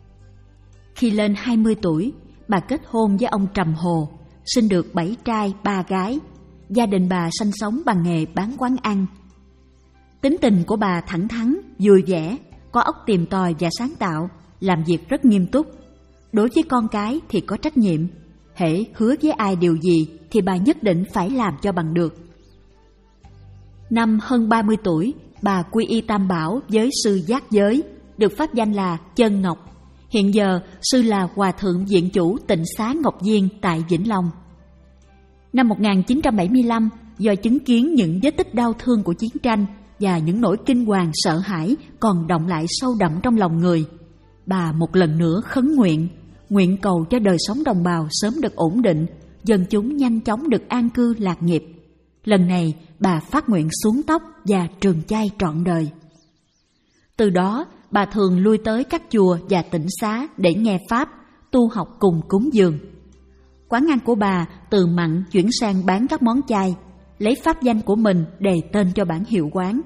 Khi lên hai mươi tuổi, bà kết hôn với ông Trầm Hồ, sinh được bảy trai ba gái. Gia đình bà sanh sống bằng nghề bán quán ăn. Tính tình của bà thẳng thắn, vui vẻ, có óc tìm tòi và sáng tạo, làm việc rất nghiêm túc. Đối với con cái thì có trách nhiệm, hễ hứa với ai điều gì thì bà nhất định phải làm cho bằng được. Năm hơn ba mươi tuổi, bà quy y Tam Bảo với sư Giác Giới, được pháp danh là Chân Ngọc. Hiện giờ sư là Hòa thượng viện chủ Tịnh Xá Ngọc Viên tại Vĩnh Long. Năm một nghìn chín trăm bảy mươi lăm, do chứng kiến những vết tích đau thương của chiến tranh và những nỗi kinh hoàng sợ hãi còn đọng lại sâu đậm trong lòng người, bà một lần nữa khấn nguyện, nguyện cầu cho đời sống đồng bào sớm được ổn định, dân chúng nhanh chóng được an cư lạc nghiệp. Lần này bà phát nguyện xuống tóc và trường chay trọn đời. Từ đó bà thường lui tới các chùa và tịnh xá để nghe pháp, tu học cùng cúng dường. Quán ăn của bà từ mặn chuyển sang bán các món chay, lấy pháp danh của mình đề tên cho bản hiệu quán.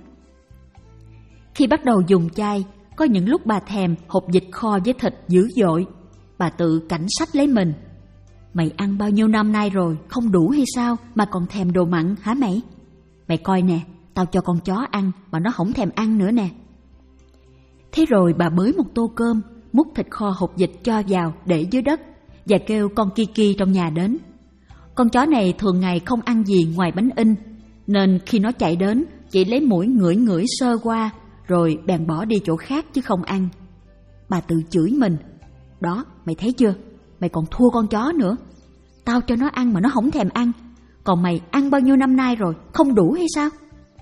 Khi bắt đầu dùng chay, có những lúc bà thèm hột vịt kho với thịt dữ dội. Bà tự cảnh sách lấy mình: mày ăn bao nhiêu năm nay rồi, không đủ hay sao mà còn thèm đồ mặn hả mày? Mày coi nè, tao cho con chó ăn mà nó không thèm ăn nữa nè. Thế rồi bà bới một tô cơm, múc thịt kho hột vịt cho vào để dưới đất và kêu con Kiki trong nhà đến. Con chó này thường ngày không ăn gì ngoài bánh in, nên khi nó chạy đến chỉ lấy mũi ngửi ngửi sơ qua rồi bèn bỏ đi chỗ khác chứ không ăn. Bà tự chửi mình: đó, mày thấy chưa, mày còn thua con chó nữa. Tao cho nó ăn mà nó không thèm ăn, còn mày ăn bao nhiêu năm nay rồi, không đủ hay sao?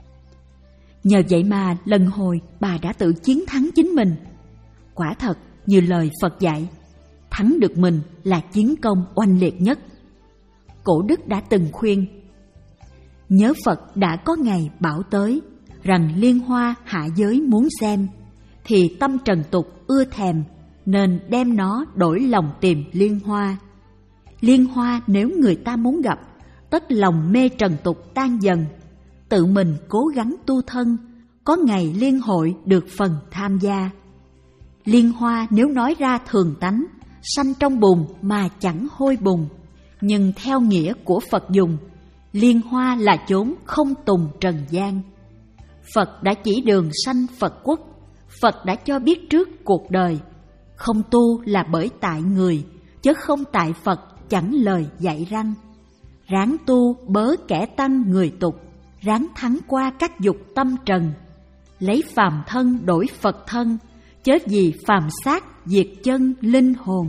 Nhờ vậy mà lần hồi bà đã tự chiến thắng chính mình. Quả thật như lời Phật dạy, thắng được mình là chiến công oanh liệt nhất. Cổ đức đã từng khuyên: nhớ Phật đã có ngày bảo tới, rằng liên hoa hạ giới muốn xem, thì tâm trần tục ưa thèm, nên đem nó đổi lòng tìm liên hoa. Liên hoa nếu người ta muốn gặp, tất lòng mê trần tục tan dần. Tự mình cố gắng tu thân, có ngày liên hội được phần tham gia. Liên hoa nếu nói ra thường tánh, sanh trong bùn mà chẳng hôi bùn. Nhưng theo nghĩa của Phật dùng, liên hoa là chốn không tùng trần gian. Phật đã chỉ đường sanh Phật quốc, Phật đã cho biết trước cuộc đời. Không tu là bởi tại người, chứ không tại Phật chẳng lời dạy răng. Ráng tu bớ kẻ tăng người tục, ráng thắng qua các dục tâm trần. Lấy phàm thân đổi Phật thân, chớ vì phàm xác diệt chân linh hồn.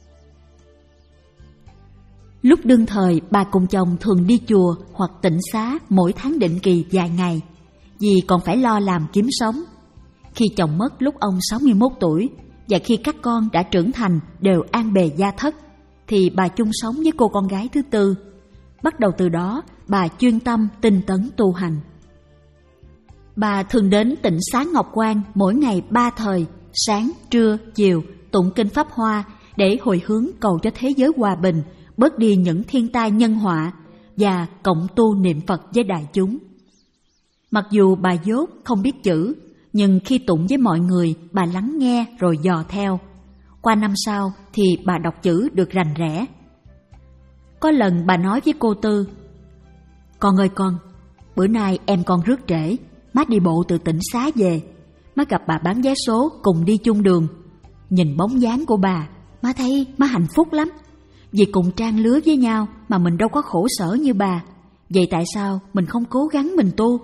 Lúc đương thời, bà cùng chồng thường đi chùa hoặc tịnh xá mỗi tháng định kỳ vài ngày, vì còn phải lo làm kiếm sống. Khi chồng mất lúc ông sáu mươi mốt tuổi, và khi các con đã trưởng thành đều an bề gia thất, thì bà chung sống với cô con gái thứ tư. Bắt đầu từ đó, bà chuyên tâm tinh tấn tu hành. Bà thường đến tịnh xá Ngọc Quang mỗi ngày ba thời, sáng, trưa, chiều, tụng kinh Pháp Hoa để hồi hướng cầu cho thế giới hòa bình, bớt đi những thiên tai nhân họa và cộng tu niệm Phật với đại chúng. Mặc dù bà dốt không biết chữ, nhưng khi tụng với mọi người, bà lắng nghe rồi dò theo. Qua năm sau thì bà đọc chữ được rành rẽ. Có lần bà nói với cô Tư: "Con ơi con, bữa nay em con rước trễ, má đi bộ từ tỉnh Xá về. Má gặp bà bán vé số cùng đi chung đường. Nhìn bóng dáng của bà, má thấy má hạnh phúc lắm. Vì cùng trang lứa với nhau mà mình đâu có khổ sở như bà. Vậy tại sao mình không cố gắng mình tu?"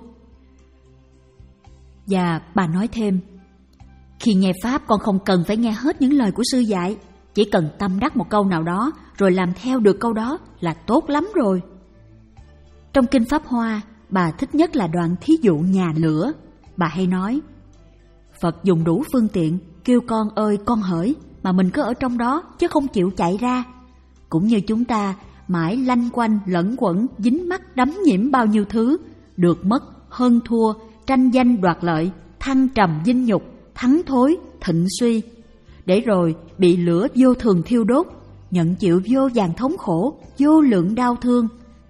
Và bà nói thêm: "Khi nghe Pháp con không cần phải nghe hết những lời của sư dạy. Chỉ cần tâm đắc một câu nào đó rồi làm theo được câu đó là tốt lắm rồi." Trong Kinh Pháp Hoa, bà thích nhất là đoạn thí dụ nhà lửa. Bà hay nói: "Phật dùng đủ phương tiện, kêu con ơi con hỡi, mà mình cứ ở trong đó chứ không chịu chạy ra. Cũng như chúng ta mãi lanh quanh lẫn quẩn, dính mắc đắm nhiễm bao nhiêu thứ, được mất, hơn thua, tranh danh đoạt lợi, thăng trầm vinh nhục, thắng thối, thịnh suy, để rồi bị lửa vô thường thiêu đốt, nhận chịu vô vàn thống khổ, vô lượng đau thương."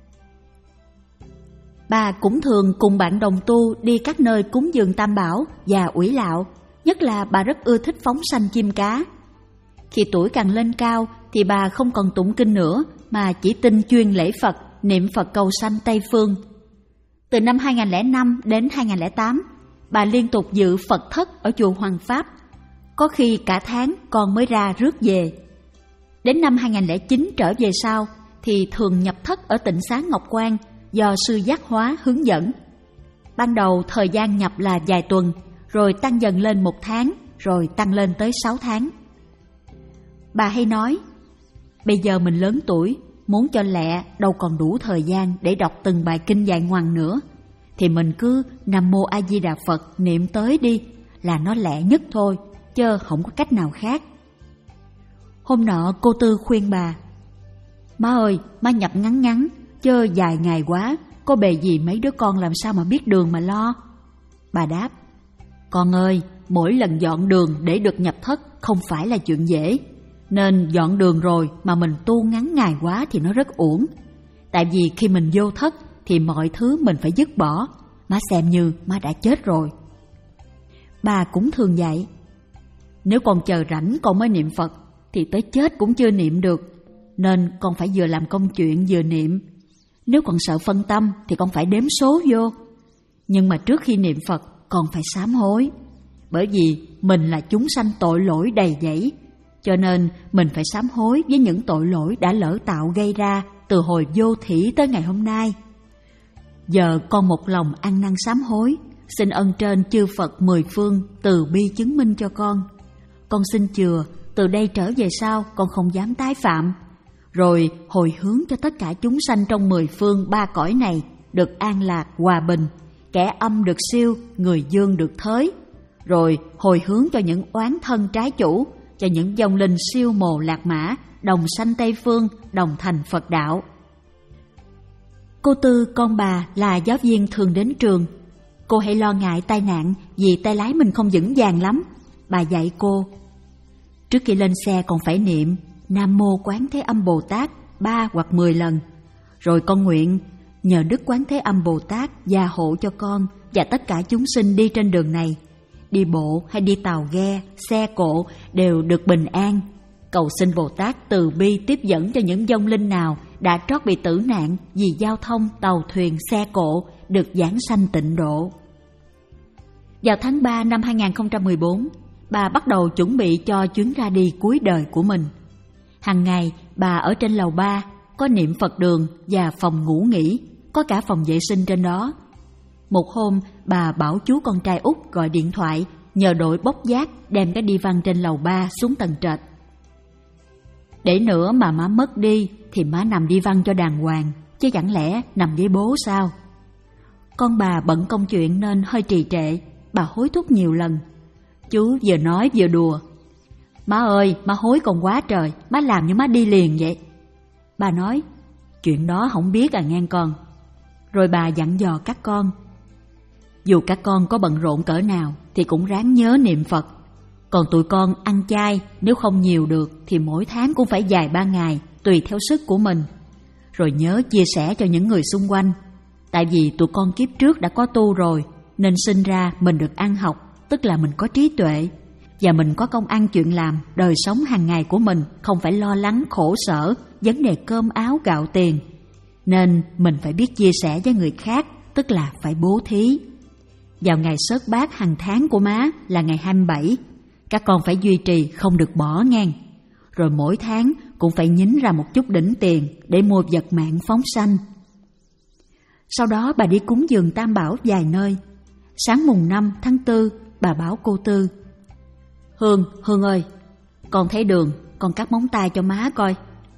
Bà cũng thường cùng bạn đồng tu đi các nơi cúng dường Tam Bảo và ủy lạo, nhất là bà rất ưa thích phóng sanh chim cá. Khi tuổi càng lên cao thì bà không còn tụng kinh nữa mà chỉ tin chuyên lễ Phật, niệm Phật cầu sanh Tây Phương. Từ năm hai nghìn lẻ năm đến hai nghìn lẻ tám, bà liên tục dự Phật thất ở chùa Hoàng Pháp. Có khi cả tháng con mới ra rước về. Đến năm hai nghìn lẻ chín trở về sau thì thường nhập thất ở tịnh xá Ngọc Quang do sư Giác Hóa hướng dẫn. Ban đầu thời gian nhập là vài tuần, rồi tăng dần lên một tháng, rồi tăng lên tới sáu tháng. Bà hay nói: "Bây giờ mình lớn tuổi, muốn cho lẹ đâu còn đủ thời gian để đọc từng bài kinh dài ngoằng nữa, thì mình cứ Nam Mô A Di Đà Phật niệm tới đi, là nó lẹ nhất thôi, chứ không có cách nào khác." Hôm nọ cô Tư khuyên bà: "Má ơi, má nhập ngắn ngắn, chứ dài ngày quá, có bề gì mấy đứa con làm sao mà biết đường mà lo." Bà đáp: "Con ơi, mỗi lần dọn đường để được nhập thất không phải là chuyện dễ, nên dọn đường rồi mà mình tu ngắn ngày quá thì nó rất uổng. Tại vì khi mình vô thất thì mọi thứ mình phải dứt bỏ, má xem như má đã chết rồi." Bà cũng thường dạy: "Nếu con chờ rảnh con mới niệm Phật thì tới chết cũng chưa niệm được, nên con phải vừa làm công chuyện vừa niệm. Nếu còn sợ phân tâm thì con phải đếm số vô. Nhưng mà trước khi niệm Phật con phải sám hối, bởi vì mình là chúng sanh tội lỗi đầy dẫy, cho nên mình phải sám hối với những tội lỗi đã lỡ tạo gây ra từ hồi vô thỉ tới ngày hôm nay. Giờ con một lòng ăn năn sám hối, xin ân trên chư Phật mười phương từ bi chứng minh cho con. Con xin chừa, từ đây trở về sau con không dám tái phạm, rồi hồi hướng cho tất cả chúng sanh trong mười phương ba cõi này được an lạc hòa bình, kẻ âm được siêu, người dương được thới, rồi hồi hướng cho những oán thân trái chủ, cho những vong linh siêu mồ lạc mã, đồng sanh Tây Phương, đồng thành Phật đạo." Cô Tư con bà là giáo viên thường đến trường. Cô hay lo ngại tai nạn vì tay lái mình không vững vàng lắm. Bà dạy cô: "Trước khi lên xe còn phải niệm Nam Mô Quán Thế Âm Bồ Tát ba hoặc mười lần. Rồi con nguyện nhờ Đức Quán Thế Âm Bồ Tát gia hộ cho con và tất cả chúng sinh đi trên đường này, đi bộ hay đi tàu ghe, xe cộ đều được bình an. Cầu xin Bồ Tát từ bi tiếp dẫn cho những vong linh nào đã trót bị tử nạn vì giao thông tàu thuyền xe cộ được giảng sanh tịnh độ." Vào tháng ba năm hai nghìn không trăm mười bốn, bà bắt đầu chuẩn bị cho chuyến ra đi cuối đời của mình. Hàng ngày bà ở trên lầu ba, có niệm Phật đường và phòng ngủ nghỉ, có cả phòng vệ sinh trên đó. Một hôm bà bảo chú con trai út gọi điện thoại nhờ đội bốc vác đem cái đi văn trên lầu ba xuống tầng trệt. "Để nữa mà má mất đi thì má nằm đi văn cho đàng hoàng, chứ chẳng lẽ nằm với bố sao?" Con bà bận công chuyện nên hơi trì trệ, bà hối thúc nhiều lần. Chú vừa nói vừa đùa: "Má ơi, má hối còn quá trời, má làm như má đi liền vậy." Bà nói: "Chuyện đó không biết à nghe con." Rồi bà dặn dò các con: "Dù các con có bận rộn cỡ nào thì cũng ráng nhớ niệm Phật. Còn tụi con ăn chay, nếu không nhiều được thì mỗi tháng cũng phải vài ba ngày, tùy theo sức của mình. Rồi nhớ chia sẻ cho những người xung quanh. Tại vì tụi con kiếp trước đã có tu rồi, nên sinh ra mình được ăn học, tức là mình có trí tuệ. Và mình có công ăn chuyện làm, đời sống hàng ngày của mình không phải lo lắng khổ sở, vấn đề cơm áo gạo tiền. Nên mình phải biết chia sẻ với người khác, tức là phải bố thí. Vào ngày xớt bát hàng tháng của má là ngày hai mươi bảy, các con phải duy trì không được bỏ ngang. Rồi mỗi tháng cũng phải nhín ra một chút đỉnh tiền để mua vật mạng phóng sanh. Sau đó bà đi cúng dường Tam Bảo vài nơi. Sáng mùng năm tháng tư, bà bảo cô Tư: Hương, Hương ơi, con thấy đường, con cắt móng tay cho má coi.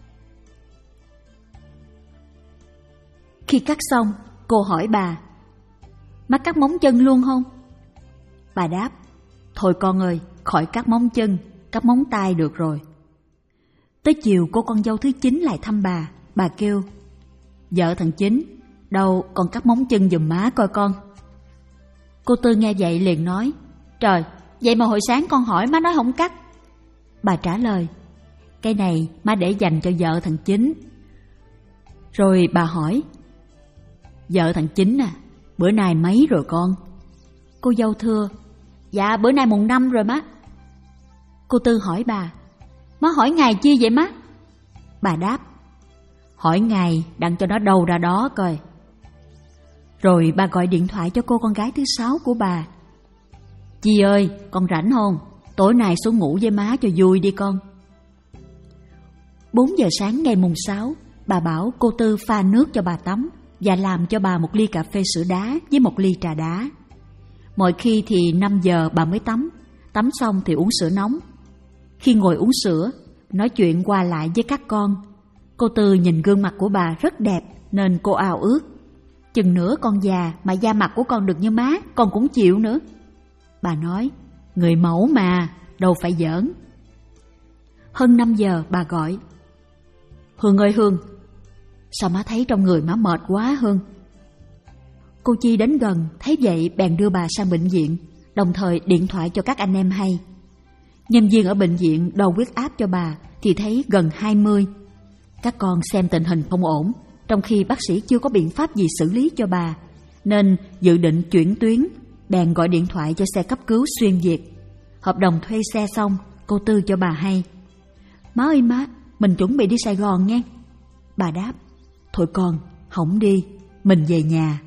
Khi cắt xong, cô hỏi bà: Má cắt móng chân luôn không? Bà đáp: Thôi con ơi, khỏi cắt móng chân, cắt móng tay được rồi. Tới chiều cô con dâu thứ chín lại thăm bà. Bà kêu: Vợ thằng Chính, đâu con cắt móng chân giùm má coi con. Cô Tư nghe vậy liền nói: Trời, vậy mà hồi sáng con hỏi má nói không cắt. Bà trả lời: Cái này má để dành cho vợ thằng Chính. Rồi bà hỏi: Vợ thằng Chính à, bữa nay mấy rồi con? Cô dâu thưa: Dạ bữa nay mùng năm rồi má. Cô Tư hỏi bà: Má hỏi ngày chi vậy má? Bà đáp: Hỏi ngày đặng cho nó đâu ra đó coi. Rồi bà gọi điện thoại cho cô con gái thứ sáu của bà: Chi ơi, con rảnh không? Tối nay xuống ngủ với má cho vui đi con. Bốn giờ sáng ngày mùng sáu, bà bảo cô Tư pha nước cho bà tắm và làm cho bà một ly cà phê sữa đá với một ly trà đá. Mọi khi thì năm giờ bà mới tắm, tắm xong thì uống sữa nóng. Khi ngồi uống sữa, nói chuyện qua lại với các con, cô Tư nhìn gương mặt của bà rất đẹp nên cô ao ước: Chừng nữa con già mà da mặt của con được như má, con cũng chịu nữa. Bà nói: Người mẫu mà, đâu phải giỡn. Hơn năm giờ bà gọi: Hương ơi Hương, sao má thấy trong người má mệt quá Hương? Cô Chi đến gần, thấy vậy bèn đưa bà sang bệnh viện, đồng thời điện thoại cho các anh em hay. Nhân viên ở bệnh viện đo huyết áp cho bà thì thấy gần hai mươi. Các con xem tình hình không ổn, trong khi bác sĩ chưa có biện pháp gì xử lý cho bà, nên dự định chuyển tuyến, bèn gọi điện thoại cho xe cấp cứu xuyên Việt. Hợp đồng thuê xe xong, cô Tư cho bà hay: Má ơi má, mình chuẩn bị đi Sài Gòn nghe. Bà đáp: Thôi con, hổng đi, mình về nhà.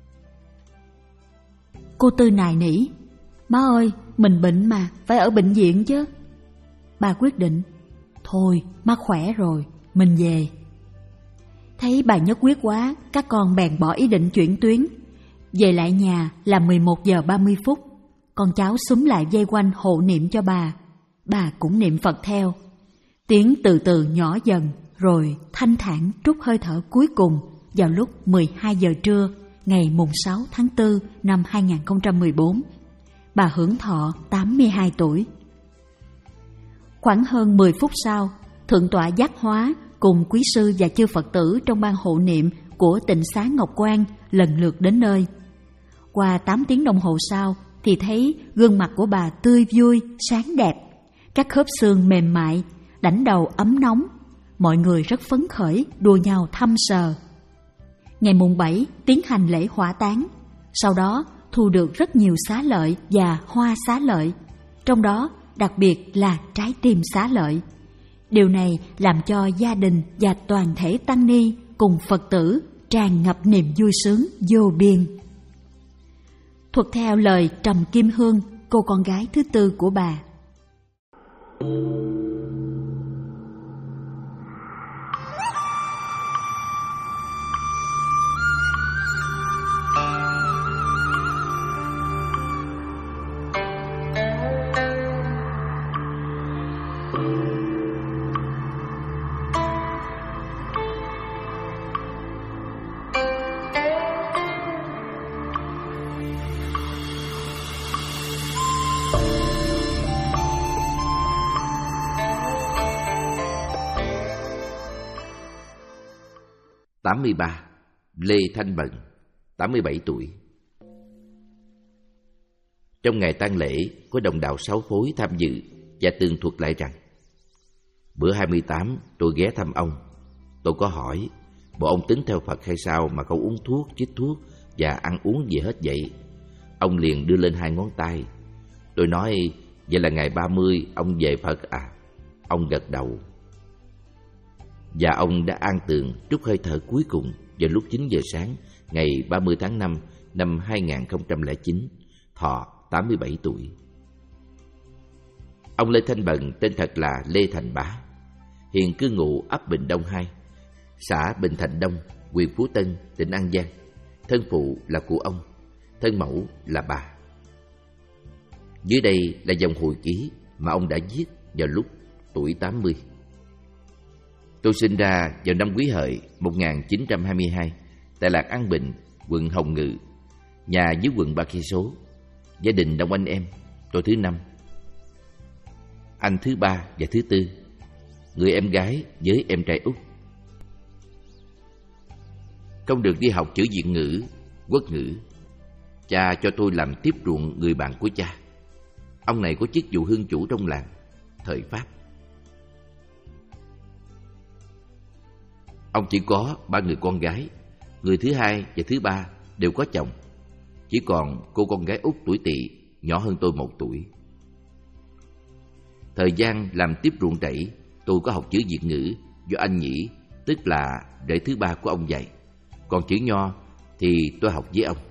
Cô Tư nài nỉ: Má ơi, mình bệnh mà, phải ở bệnh viện chứ. Bà quyết định: Thôi, má khỏe rồi, mình về. Thấy bà nhất quyết quá, các con bèn bỏ ý định chuyển tuyến. Về lại nhà là mười một giờ ba mươi phút. Con cháu xúm lại vây quanh hộ niệm cho bà. Bà cũng niệm Phật theo. Tiếng từ từ nhỏ dần, rồi thanh thản trút hơi thở cuối cùng vào lúc mười hai giờ trưa ngày mùng sáu tháng tư năm hai nghìn không trăm mười bốn. Bà hưởng thọ tám mươi hai tuổi. Khoảng hơn mười phút sau, Thượng tọa Giác Hóa cùng quý sư và chư Phật tử trong ban hộ niệm của tịnh xá Ngọc Quang lần lượt đến nơi. Qua tám tiếng đồng hồ sau thì thấy gương mặt của bà tươi vui, sáng đẹp, các khớp xương mềm mại, đảnh đầu ấm nóng. Mọi người rất phấn khởi, đua nhau thăm sờ. Ngày mùng bảy tiến hành lễ hỏa táng, sau đó thu được rất nhiều xá lợi và hoa xá lợi, trong đó đặc biệt là trái tim xá lợi. Điều này làm cho gia đình và toàn thể tăng ni cùng Phật tử tràn ngập niềm vui sướng vô biên. Thuật theo lời Trầm Kim Hương, cô con gái thứ tư của bà. tám mươi ba. Lê Thanh Bần, tám mươi bảy tuổi. Trong ngày tang lễ, có đồng đạo sáu phối tham dự và tường thuật lại rằng: bữa hai mươi tám tôi ghé thăm ông. Tôi có hỏi: bộ ông tính theo Phật hay sao mà không uống thuốc, chích thuốc và ăn uống gì hết vậy? Ông liền đưa lên hai ngón tay. Tôi nói: vậy là ngày ba mươi ông về Phật à? Ông gật đầu. Và ông đã an tường trút hơi thở cuối cùng vào lúc chín giờ sáng ngày ba mươi tháng năm năm hai nghìn không trăm lẻ chín, thọ tám mươi bảy tuổi. Ông Lê Thanh Bần tên thật là Lê Thành Bá, hiện cư ngụ ấp Bình Đông hai, xã Bình Thạnh Đông, huyện Phú Tân, tỉnh An Giang. Thân phụ là cụ ông, thân mẫu là bà. Dưới đây là dòng hồi ký mà ông đã viết vào lúc tuổi tám mươi. Tôi sinh ra vào năm Quý Hợi một nghìn chín trăm hai mươi hai tại Lạc An Bình, quận Hồng Ngự, nhà dưới quận ba cây số. Gia đình đông anh em, tôi thứ năm, anh thứ ba và thứ tư, người em gái với em trai út. Không được đi học chữ Việt ngữ, quốc ngữ. Cha cho tôi làm tiếp ruộng người bạn của cha. Ông này có chức vụ hương chủ trong làng, thời Pháp. Ông chỉ có ba người con gái, người thứ hai và thứ ba đều có chồng. Chỉ còn cô con gái út tuổi Tỵ, nhỏ hơn tôi một tuổi. Thời gian làm tiếp ruộng rẫy, tôi có học chữ Việt ngữ do anh Nhĩ, tức là rể thứ ba của ông dạy. Còn chữ Nho thì tôi học với ông.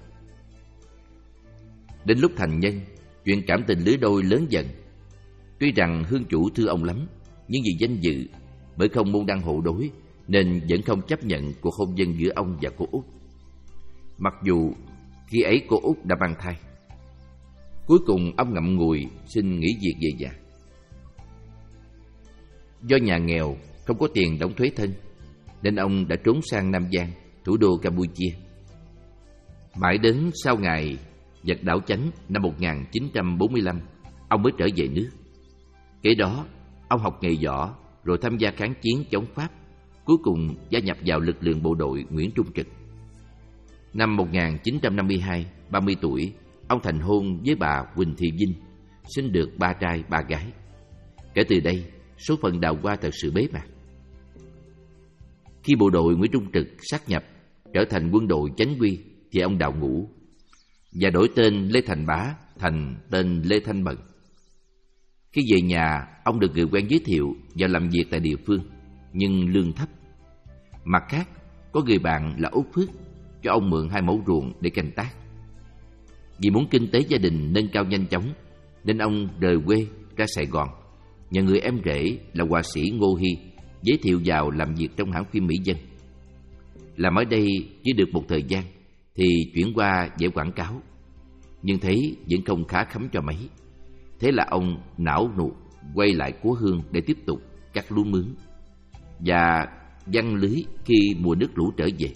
Đến lúc thành nhân, chuyện cảm tình lứa đôi lớn dần. Tuy rằng hương chủ thương ông lắm, nhưng vì danh dự, bởi không môn đăng hộ đối, nên vẫn không chấp nhận cuộc hôn nhân giữa ông và cô út. Mặc dù khi ấy cô út đã mang thai. Cuối cùng ông ngậm ngùi xin nghỉ việc về già. Do nhà nghèo, không có tiền đóng thuế thân, nên ông đã trốn sang Nam Giang, thủ đô Campuchia. Mãi đến sau ngày giật đảo Chánh năm một nghìn chín trăm bốn mươi lăm, ông mới trở về nước. Kế đó, ông học nghề võ, rồi tham gia kháng chiến chống Pháp, cuối cùng gia nhập vào lực lượng bộ đội Nguyễn Trung Trực. Năm một nghìn chín trăm năm mươi hai, ba mươi tuổi, ông thành hôn với bà Huỳnh Thị Vinh, sinh được ba trai ba gái. Kể từ đây, số phận đào hoa thật sự bế mạc. Khi bộ đội Nguyễn Trung Trực sát nhập trở thành quân đội Chánh Quy, thì ông đào ngũ và đổi tên Lê Thành Bá thành tên Lê Thanh Bần. Khi về nhà, ông được người quen giới thiệu vào làm việc tại địa phương, nhưng lương thấp. Mặt khác, có người bạn là Út Phước cho ông mượn hai mẫu ruộng để canh tác. Vì muốn kinh tế gia đình nâng cao nhanh chóng, nên ông rời quê ra Sài Gòn, nhờ người em rể là họa sĩ Ngô Hy giới thiệu vào làm việc trong hãng phim Mỹ Dân. Làm ở đây chỉ được một thời gian thì chuyển qua vẽ quảng cáo, nhưng thấy vẫn không khá khấm cho mấy. Thế là ông não nuột quay lại Cố Hương để tiếp tục cắt lúa mướn và giăng lưới khi mùa nước lũ trở về.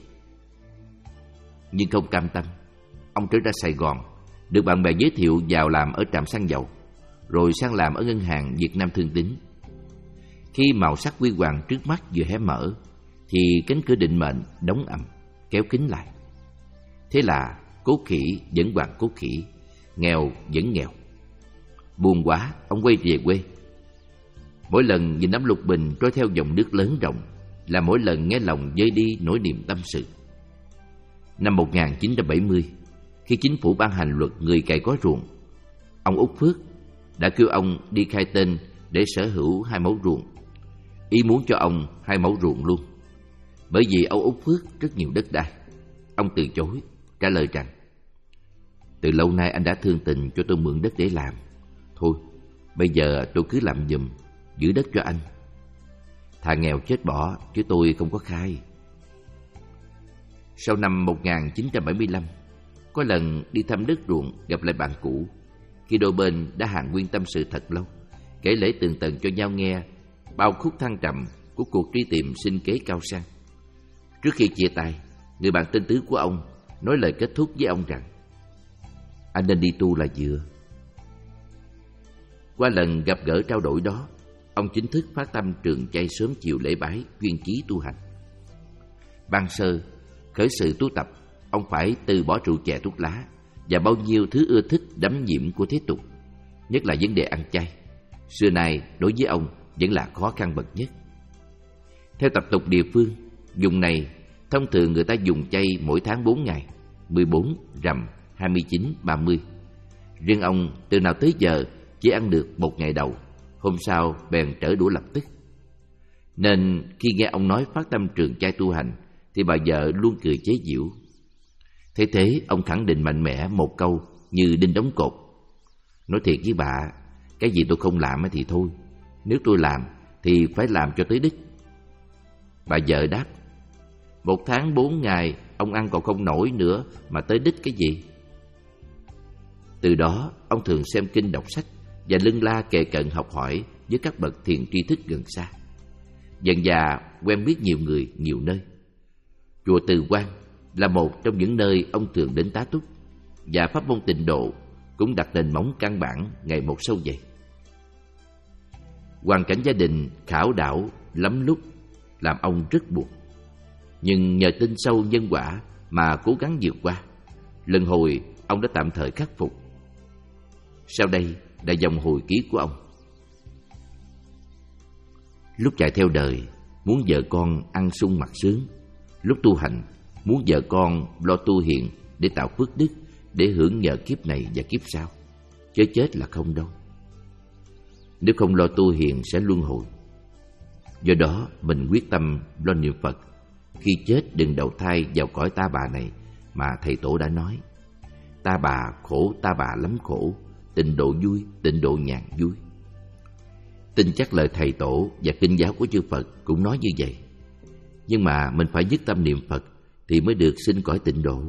Nhưng không cam tâm, ông trở ra Sài Gòn, được bạn bè giới thiệu vào làm ở trạm xăng dầu, rồi sang làm ở ngân hàng Việt Nam Thương Tín. Khi màu sắc huy hoàng trước mắt vừa hé mở, thì cánh cửa định mệnh đóng ầm, kéo kín lại. Thế là cố khỉ vẫn hoàng cố khỉ, nghèo vẫn nghèo. Buồn quá, ông quay về quê. Mỗi lần nhìn nắm lục bình trôi theo dòng nước lớn rộng, là mỗi lần nghe lòng vơi đi nỗi niềm tâm sự. Năm một nghìn chín trăm bảy mươi, khi chính phủ ban hành luật người cày có ruộng, ông Út Phước đã kêu ông đi khai tên để sở hữu hai mẫu ruộng. Ý muốn cho ông hai mẫu ruộng luôn, bởi vì ông Út Phước rất nhiều đất đai. Ông từ chối, trả lời rằng: từ lâu nay anh đã thương tình cho tôi mượn đất để làm. Thôi, bây giờ tôi cứ làm giùm, giữ đất cho anh. Thà nghèo chết bỏ, chứ tôi không có khai. Sau năm một nghìn chín trăm bảy mươi lăm, có lần đi thăm đất ruộng gặp lại bạn cũ. Khi đôi bên đã hàn huyên tâm sự thật lâu, kể lể tường tận cho nhau nghe bao khúc thăng trầm của cuộc truy tìm sinh kế cao sang. Trước khi chia tay, người bạn tên Tứ của ông nói lời kết thúc với ông rằng: anh nên đi tu là vừa. Qua lần gặp gỡ trao đổi đó, ông chính thức phát tâm trường chay sớm chiều lễ bái, chuyên chí tu hành. Ban sơ khởi sự tu tập, ông phải từ bỏ rượu chè thuốc lá, và bao nhiêu thứ ưa thích đắm nhiễm của thế tục, nhất là vấn đề ăn chay, xưa nay đối với ông vẫn là khó khăn bậc nhất. Theo tập tục địa phương, vùng này thông thường người ta dùng chay mỗi tháng bốn ngày, mười bốn, rằm, hai mươi chín, ba mươi. Riêng ông từ nào tới giờ chỉ ăn được một ngày đầu, hôm sau bèn trở đũa lập tức. Nên khi nghe ông nói phát tâm trường chay tu hành thì bà vợ luôn cười chế giễu. Thế thế ông khẳng định mạnh mẽ một câu như đinh đóng cột: nói thiệt với bà, cái gì tôi không làm thì thôi, nếu tôi làm thì phải làm cho tới đích. Bà vợ đáp: một tháng bốn ngày ông ăn còn không nổi nữa mà tới đích cái gì? Từ đó ông thường xem kinh đọc sách và lưng la kề cận học hỏi với các bậc thiền tri thức gần xa. Dần dà quen biết nhiều người, nhiều nơi. Chùa Từ Quan là một trong những nơi ông thường đến tá túc, và pháp môn tịnh độ cũng đặt nền móng căn bản ngày một sâu dày. Hoàn cảnh gia đình khảo đảo lắm lúc làm ông rất buồn, nhưng nhờ tin sâu nhân quả mà cố gắng vượt qua. Lần hồi ông đã tạm thời khắc phục. Sau đây là dòng hồi ký của ông. Lúc chạy theo đời, muốn vợ con ăn sung mặc sướng. Lúc tu hành, muốn vợ con lo tu hiền để tạo phước đức, để hưởng nhờ kiếp này và kiếp sau. Chớ chết là không đâu. Nếu không lo tu hiền sẽ luân hồi. Do đó mình quyết tâm lo niệm Phật. Khi chết đừng đầu thai vào cõi ta bà này mà thầy tổ đã nói: ta bà khổ, ta bà lắm khổ, tịnh độ vui, tịnh độ nhàn vui. Tin chắc lời thầy tổ và kinh giáo của chư Phật cũng nói như vậy. Nhưng mà mình phải dứt tâm niệm Phật thì mới được sinh cõi tịnh độ.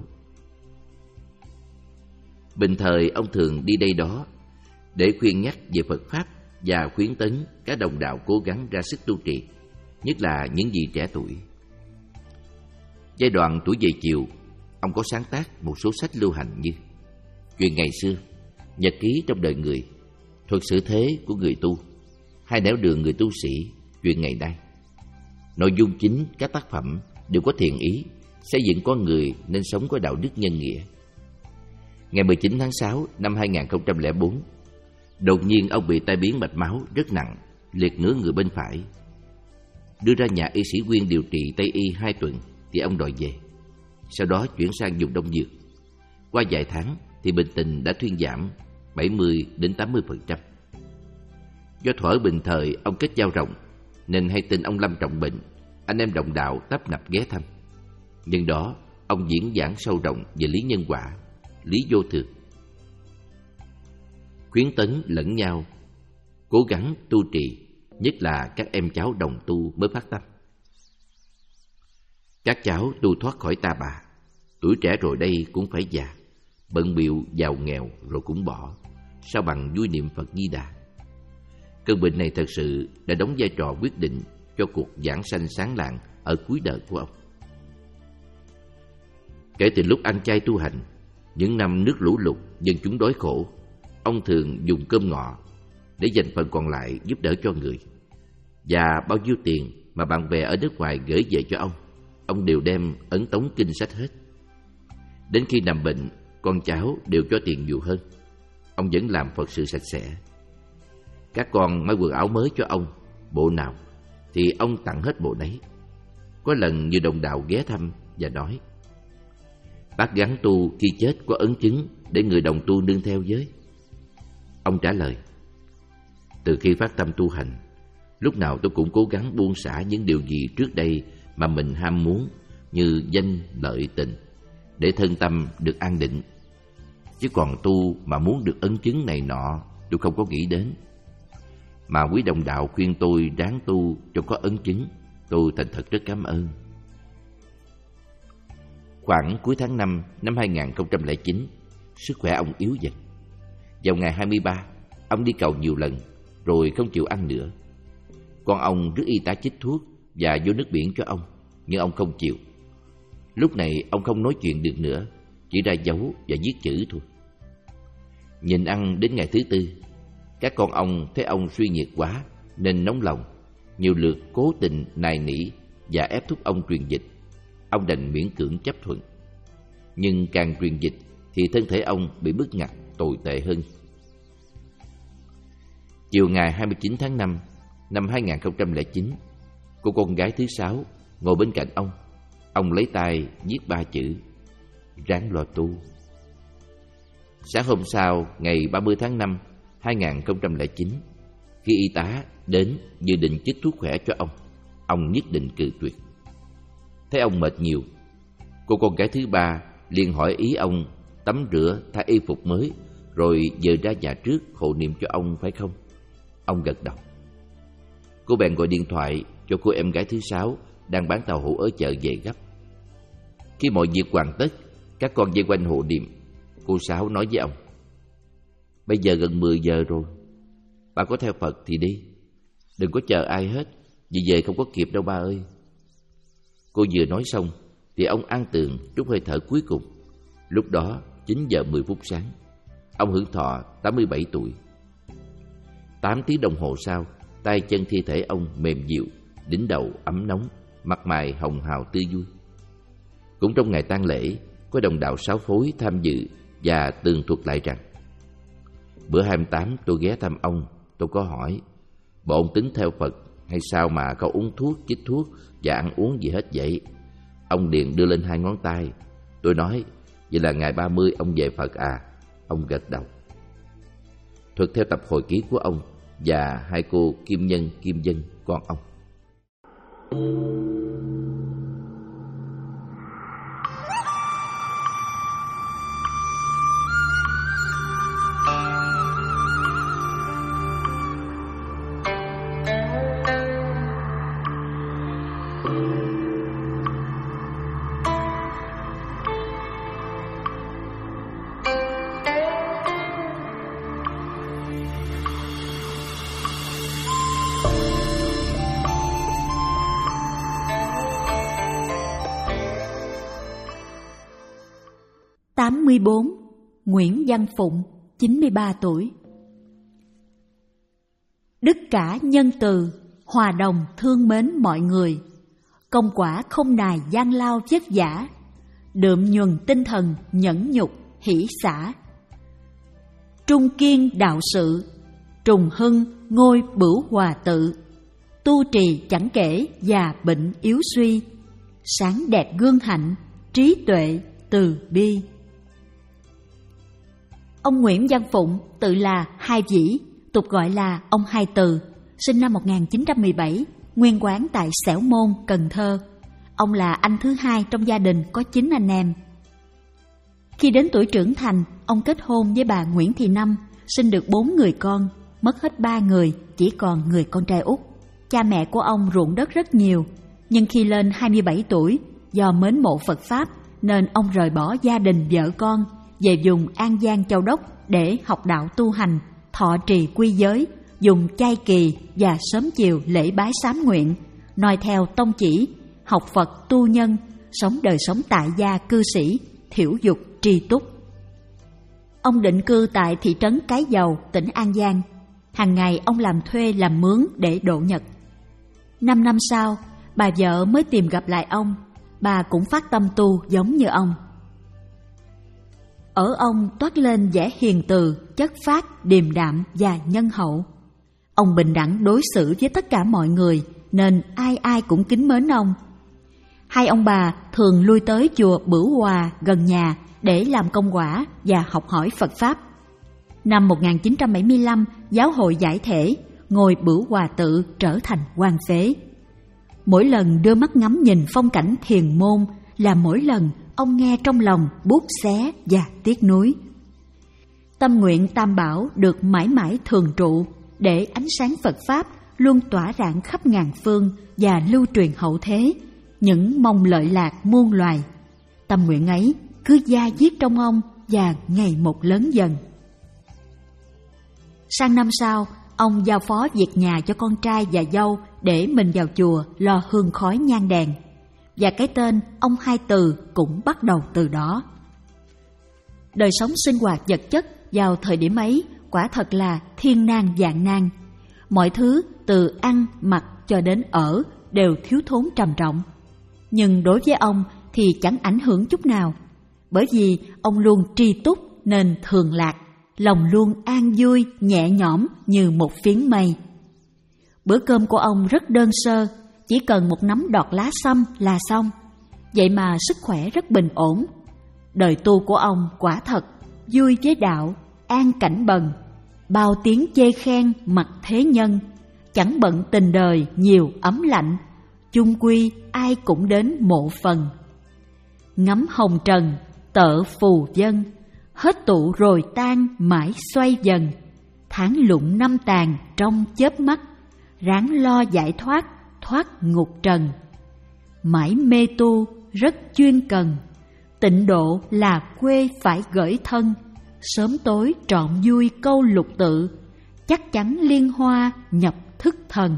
Bình thời ông thường đi đây đó để khuyên nhắc về Phật Pháp và khuyến tấn các đồng đạo cố gắng ra sức tu trì, nhất là những vị trẻ tuổi. Giai đoạn tuổi về chiều, ông có sáng tác một số sách lưu hành như Chuyện ngày xưa, Nhật ký trong đời người, Thuật sự thế của người tu, Hai nẻo đường người tu sĩ, Chuyện ngày nay. Nội dung chính các tác phẩm đều có thiện ý, xây dựng con người nên sống có đạo đức nhân nghĩa. Ngày mười chín tháng sáu năm hai nghìn không trăm lẻ bốn, đột nhiên ông bị tai biến mạch máu rất nặng, liệt nửa người bên phải. Đưa ra nhà y sĩ Quyên điều trị Tây y hai tuần thì ông đòi về. Sau đó chuyển sang dùng đông dược. Qua vài tháng thì bệnh tình đã thuyên giảm bảy mươi đến tám mươi phần trăm. Do thuở bình thời ông kết giao rộng, nên hay tin ông lâm trọng bệnh, anh em đồng đạo tấp nập ghé thăm. Nhưng đó ông diễn giảng sâu rộng về lý nhân quả, lý vô thường, khuyến tấn lẫn nhau, cố gắng tu trì, nhất là các em cháu đồng tu mới phát tâm. Các cháu tu thoát khỏi ta bà, tuổi trẻ rồi đây cũng phải già, bận bịu giàu nghèo rồi cũng bỏ, sao bằng vui niệm Phật Di Đà. Cơn bệnh này thật sự đã đóng vai trò quyết định cho cuộc giảng sanh sáng lạng ở cuối đời của ông. Kể từ lúc ăn chay tu hành, những năm nước lũ lụt, dân chúng đói khổ, ông thường dùng cơm ngọ để dành phần còn lại giúp đỡ cho người. Và bao nhiêu tiền mà bạn bè ở nước ngoài gửi về cho ông, ông đều đem ấn tống kinh sách hết. Đến khi nằm bệnh, con cháu đều cho tiền nhiều hơn, ông vẫn làm Phật sự sạch sẽ. Các con may quần áo mới cho ông, bộ nào thì ông tặng hết bộ đấy. Có lần như đồng đạo ghé thăm và nói: bác gắng tu khi chết có ấn chứng để người đồng tu nương theo với. Ông trả lời: từ khi phát tâm tu hành, lúc nào tôi cũng cố gắng buông xả những điều gì trước đây mà mình ham muốn, như danh lợi tình, để thân tâm được an định. Chứ còn tu mà muốn được ấn chứng này nọ, tôi không có nghĩ đến. Mà quý đồng đạo khuyên tôi ráng tu cho có ấn chứng, tôi thành thật rất cảm ơn. Khoảng cuối tháng năm năm hai nghìn không trăm lẻ chín, sức khỏe ông yếu dần. Vào ngày hai mươi ba, ông đi cầu nhiều lần, rồi không chịu ăn nữa. Con ông rước y tá chích thuốc và vô nước biển cho ông, nhưng ông không chịu. Lúc này ông không nói chuyện được nữa, chỉ ra dấu và viết chữ thôi. Nhìn ăn đến ngày thứ tư, các con ông thấy ông suy nhược quá nên nóng lòng, nhiều lượt cố tình nài nỉ và ép thúc ông truyền dịch. Ông đành miễn cưỡng chấp thuận. Nhưng càng truyền dịch thì thân thể ông bị bức ngặt tồi tệ hơn. Chiều ngày hai mươi chín tháng năm năm hai nghìn không trăm lẻ chín, cô con gái thứ sáu ngồi bên cạnh ông. Ông lấy tay viết ba chữ: ráng lo tu. Sáng hôm sau, ngày ba mươi tháng năm hai nghìn không trăm lẻ chín, khi y tá đến dự định chích thuốc khỏe cho ông, ông nhất định cự tuyệt. Thấy ông mệt nhiều, cô con gái thứ ba liền hỏi ý ông tắm rửa, thay y phục mới, rồi dời ra nhà trước hộ niệm cho ông, phải không? Ông gật đầu. Cô bèn gọi điện thoại cho cô em gái thứ sáu đang bán tàu hũ ở chợ về gấp. Khi mọi việc hoàn tất, các con vây quanh hộ niệm. Cô Sáu nói với ông: bây giờ gần mười giờ rồi, bà có theo Phật thì đi, đừng có chờ ai hết, vì về không có kịp đâu ba ơi. Cô vừa nói xong thì ông an tường trút hơi thở cuối cùng. Lúc đó chín giờ mười phút sáng. Ông hưởng thọ tám mươi bảy tuổi. Tám tiếng đồng hồ sau, tay chân thi thể ông mềm dịu, đỉnh đầu ấm nóng, mặt mày hồng hào tươi vui. Cũng trong ngày tang lễ, có đồng đạo Sáu Phối tham dự và tường thuật lại rằng: bữa hai mươi tám tôi ghé thăm ông, tôi có hỏi: bộ ông tính theo Phật hay sao mà có uống thuốc, chích thuốc và ăn uống gì hết vậy? Ông liền đưa lên hai ngón tay. Tôi nói: vậy là ngày ba mươi ông về Phật à? Ông gật đầu. Thuật theo tập hồi ký của ông và hai cô Kim Nhân, Kim Dân con ông. tám mươi bốn. Nguyễn Văn Phụng, chín mươi ba tuổi. Đức cả nhân từ, hòa đồng thương mến mọi người, công quả không nài gian lao vất vả, đượm nhuần tinh thần nhẫn nhục hỷ xả. Trung kiên đạo sự, trùng hưng ngôi bửu hòa tự, tu trì chẳng kể già bệnh yếu suy, sáng đẹp gương hạnh, trí tuệ từ bi. Ông Nguyễn Văn Phụng tự là Hai Vĩ, tục gọi là ông Hai Từ, sinh năm một nghìn chín trăm mười bảy, nguyên quán tại Xẻo Môn, Cần Thơ. Ông là anh thứ hai trong gia đình có chín anh em. Khi đến tuổi trưởng thành, ông kết hôn với bà Nguyễn Thị Năm, sinh được bốn người con, mất hết ba người, chỉ còn người con trai út. Cha mẹ của ông ruộng đất rất nhiều, nhưng khi lên hai mươi bảy tuổi, do mến mộ Phật Pháp nên ông rời bỏ gia đình vợ con, về vùng An Giang Châu Đốc để học đạo tu hành, thọ trì quy giới, dùng chay kỳ và sớm chiều lễ bái sám nguyện, noi theo tông chỉ, học Phật tu nhân, sống đời sống tại gia cư sĩ, thiểu dục tri túc. Ông định cư tại thị trấn Cái Dầu, tỉnh An Giang. Hàng ngày ông làm thuê làm mướn để độ nhật. Năm năm sau, bà vợ mới tìm gặp lại ông. Bà cũng phát tâm tu giống như ông. Ở ông toát lên vẻ hiền từ, chất phác, điềm đạm và nhân hậu. Ông bình đẳng đối xử với tất cả mọi người, nên ai ai cũng kính mến ông. Hai ông bà thường lui tới chùa Bửu Hòa gần nhà để làm công quả và học hỏi Phật Pháp. Năm một nghìn chín trăm bảy mươi lăm, giáo hội giải thể, ngôi Bửu Hòa tự trở thành hoang phế. Mỗi lần đưa mắt ngắm nhìn phong cảnh thiền môn là mỗi lần ông nghe trong lòng buốt xé và tiếc nuối. Tâm nguyện Tam Bảo được mãi mãi thường trụ, để ánh sáng Phật Pháp luôn tỏa rạng khắp ngàn phương và lưu truyền hậu thế, những mong lợi lạc muôn loài. Tâm nguyện ấy cứ da diết trong ông và ngày một lớn dần. Sang năm sau, ông giao phó việc nhà cho con trai và dâu để mình vào chùa lo hương khói nhang đèn. Và cái tên ông Hai Từ cũng bắt đầu từ đó. Đời sống sinh hoạt vật chất vào thời điểm ấy quả thật là thiên nan vạn nan. Mọi thứ từ ăn, mặc cho đến ở đều thiếu thốn trầm trọng. Nhưng đối với ông thì chẳng ảnh hưởng chút nào. Bởi vì ông luôn tri túc nên thường lạc, lòng luôn an vui, nhẹ nhõm như một phiến mây. Bữa cơm của ông rất đơn sơ, chỉ cần một nắm đọt lá sâm là xong. Vậy mà sức khỏe rất bình ổn. Đời tu của ông quả thật vui với đạo, an cảnh bần, bao tiếng chê khen mặt thế nhân, chẳng bận tình đời nhiều ấm lạnh, chung quy ai cũng đến mộ phần. Ngắm hồng trần tợ phù dân, hết tụ rồi tan mãi xoay dần, tháng lụng năm tàn trong chớp mắt, ráng lo giải thoát thoát ngục trần. Mãi mê tu rất chuyên cần, tịnh độ là quê phải gởi thân, sớm tối trọn vui câu lục tự, chắc chắn liên hoa nhập thức thần.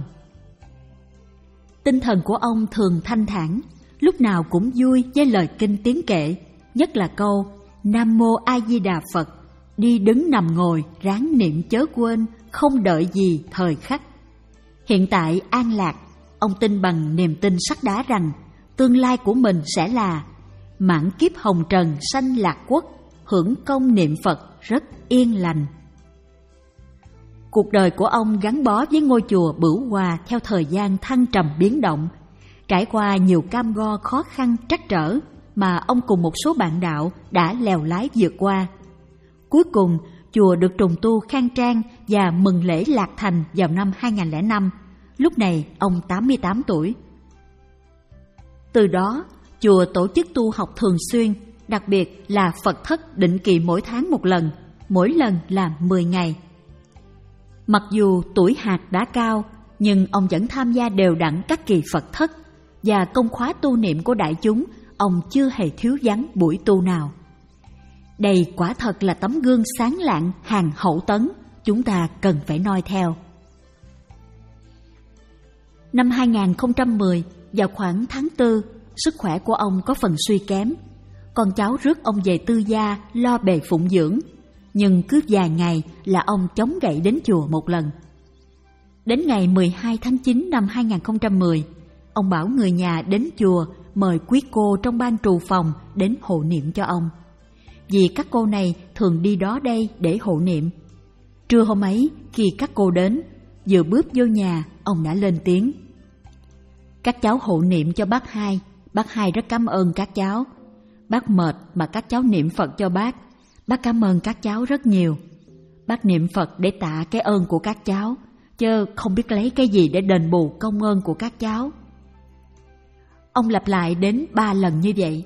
Tinh thần của ông thường thanh thản, lúc nào cũng vui với lời kinh tiếng kệ, nhất là câu Nam Mô A Di Đà Phật, đi đứng nằm ngồi ráng niệm chớ quên, không đợi gì thời khắc. Hiện tại an lạc, ông tin bằng niềm tin sắt đá rằng tương lai của mình sẽ là mãn kiếp hồng trần sanh lạc quốc, hưởng công niệm Phật rất yên lành. Cuộc đời của ông gắn bó với ngôi chùa Bửu Hòa theo thời gian thăng trầm biến động, trải qua nhiều cam go khó khăn trắc trở mà ông cùng một số bạn đạo đã lèo lái vượt qua. Cuối cùng, chùa được trùng tu khang trang và mừng lễ lạc thành vào năm hai nghìn lẻ năm. Lúc này ông tám mươi tám tuổi. Từ đó, chùa tổ chức tu học thường xuyên, đặc biệt là Phật thất định kỳ mỗi tháng một lần, mỗi lần là mười ngày. Mặc dù tuổi hạt đã cao, nhưng ông vẫn tham gia đều đặn các kỳ Phật thất và công khóa tu niệm của đại chúng, ông chưa hề thiếu vắng buổi tu nào. Đây quả thật là tấm gương sáng lạng hàng hậu tấn, chúng ta cần phải noi theo. Năm hai nghìn không trăm mười, vào khoảng tháng tư, sức khỏe của ông có phần suy kém. Con cháu rước ông về tư gia lo bề phụng dưỡng, nhưng cứ vài ngày là ông chống gậy đến chùa một lần. Đến ngày mười hai tháng chín năm hai nghìn không trăm mười, ông bảo người nhà đến chùa mời quý cô trong ban trù phòng đến hộ niệm cho ông, vì các cô này thường đi đó đây để hộ niệm. Trưa hôm ấy, khi các cô đến, vừa bước vô nhà, ông đã lên tiếng: "Các cháu hộ niệm cho bác hai, bác hai rất cảm ơn các cháu. Bác mệt mà các cháu niệm Phật cho bác, bác cảm ơn các cháu rất nhiều. Bác niệm Phật để tạ cái ơn của các cháu, chứ không biết lấy cái gì để đền bù công ơn của các cháu." Ông lặp lại đến ba lần như vậy.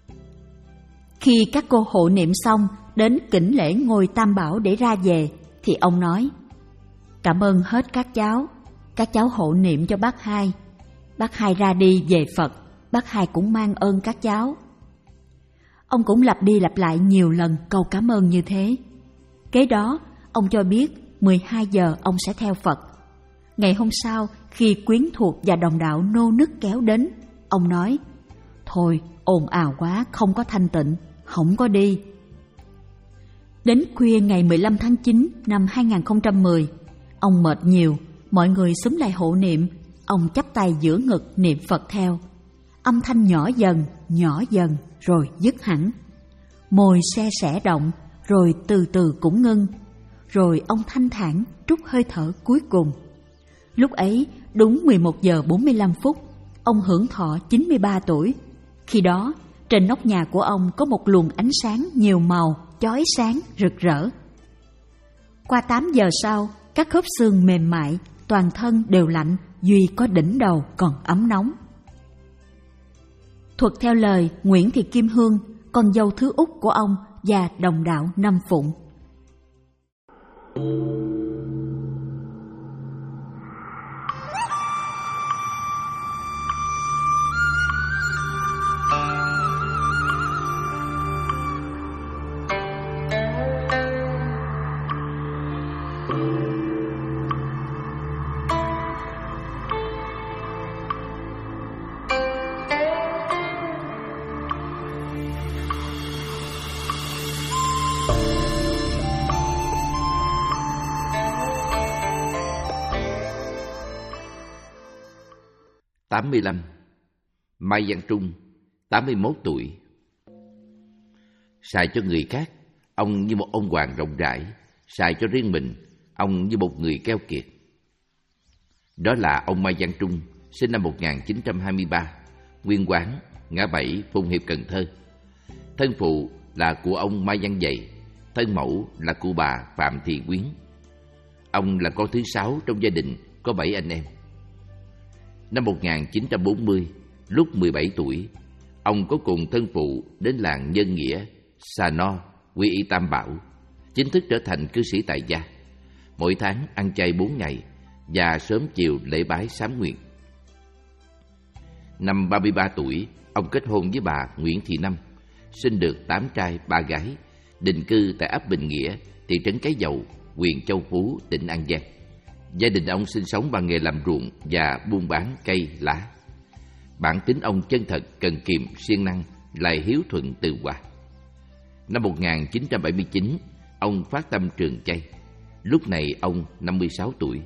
Khi các cô hộ niệm xong, đến kính lễ ngôi Tam Bảo để ra về, thì ông nói: "Cảm ơn hết các cháu, các cháu hộ niệm cho bác hai. Bác hai ra đi về Phật, bác hai cũng mang ơn các cháu." Ông cũng lặp đi lặp lại nhiều lần câu cảm ơn như thế. Kế đó, ông cho biết mười hai giờ ông sẽ theo Phật. Ngày hôm sau, khi quyến thuộc và đồng đạo nô nức kéo đến, ông nói: "Thôi, ồn ào quá, không có thanh tịnh, không có đi." Đến khuya ngày mười lăm tháng chín năm hai nghìn không trăm mười, ông mệt nhiều, mọi người xúm lại hộ niệm, ông chắp tay giữa ngực niệm Phật theo. Âm thanh nhỏ dần, nhỏ dần, rồi dứt hẳn. Môi se sẻ động, rồi từ từ cũng ngưng. Rồi ông thanh thản trút hơi thở cuối cùng. Lúc ấy, đúng mười một giờ bốn mươi lăm phút, ông hưởng thọ chín mươi ba tuổi. Khi đó, trên nóc nhà của ông có một luồng ánh sáng nhiều màu, chói sáng, rực rỡ. Qua tám giờ sau, các khớp xương mềm mại, toàn thân đều lạnh, duy có đỉnh đầu còn ấm nóng. Thuật theo lời Nguyễn Thị Kim Hương, con dâu thứ út của ông và đồng đạo Năm Phụng. tám mươi lăm. Mai Văn Trung, tám mươi mốt tuổi. Xài cho người khác, ông như một ông hoàng rộng rãi. Xài cho riêng mình, ông như một người keo kiệt. Đó là ông Mai Văn Trung, sinh năm một nghìn chín trăm hai mươi ba, nguyên quán, ngã bảy, Phụng Hiệp, Cần Thơ. Thân phụ là của ông Mai Văn Dày, thân mẫu là cụ bà Phạm Thị Quyến. Ông là con thứ sáu trong gia đình có bảy anh em. Năm một nghìn chín trăm bốn mươi, lúc mười bảy tuổi, ông có cùng thân phụ đến làng Nhân Nghĩa, Sà No, quy y Tam Bảo, chính thức trở thành cư sĩ tại gia. Mỗi tháng ăn chay bốn ngày và sớm chiều lễ bái sám nguyện. Năm ba mươi ba tuổi, ông kết hôn với bà Nguyễn Thị Năm, sinh được tám trai ba gái, định cư tại ấp Bình Nghĩa, thị trấn Cái Dầu, huyện Châu Phú, tỉnh An Giang. Gia đình ông sinh sống bằng nghề làm ruộng và buôn bán cây lá. Bản tính ông chân thật, cần kiệm, siêng năng, lại hiếu thuận từ hòa. Năm một nghìn chín trăm bảy mươi chín, ông phát tâm trường chay. Lúc này ông năm mươi sáu tuổi.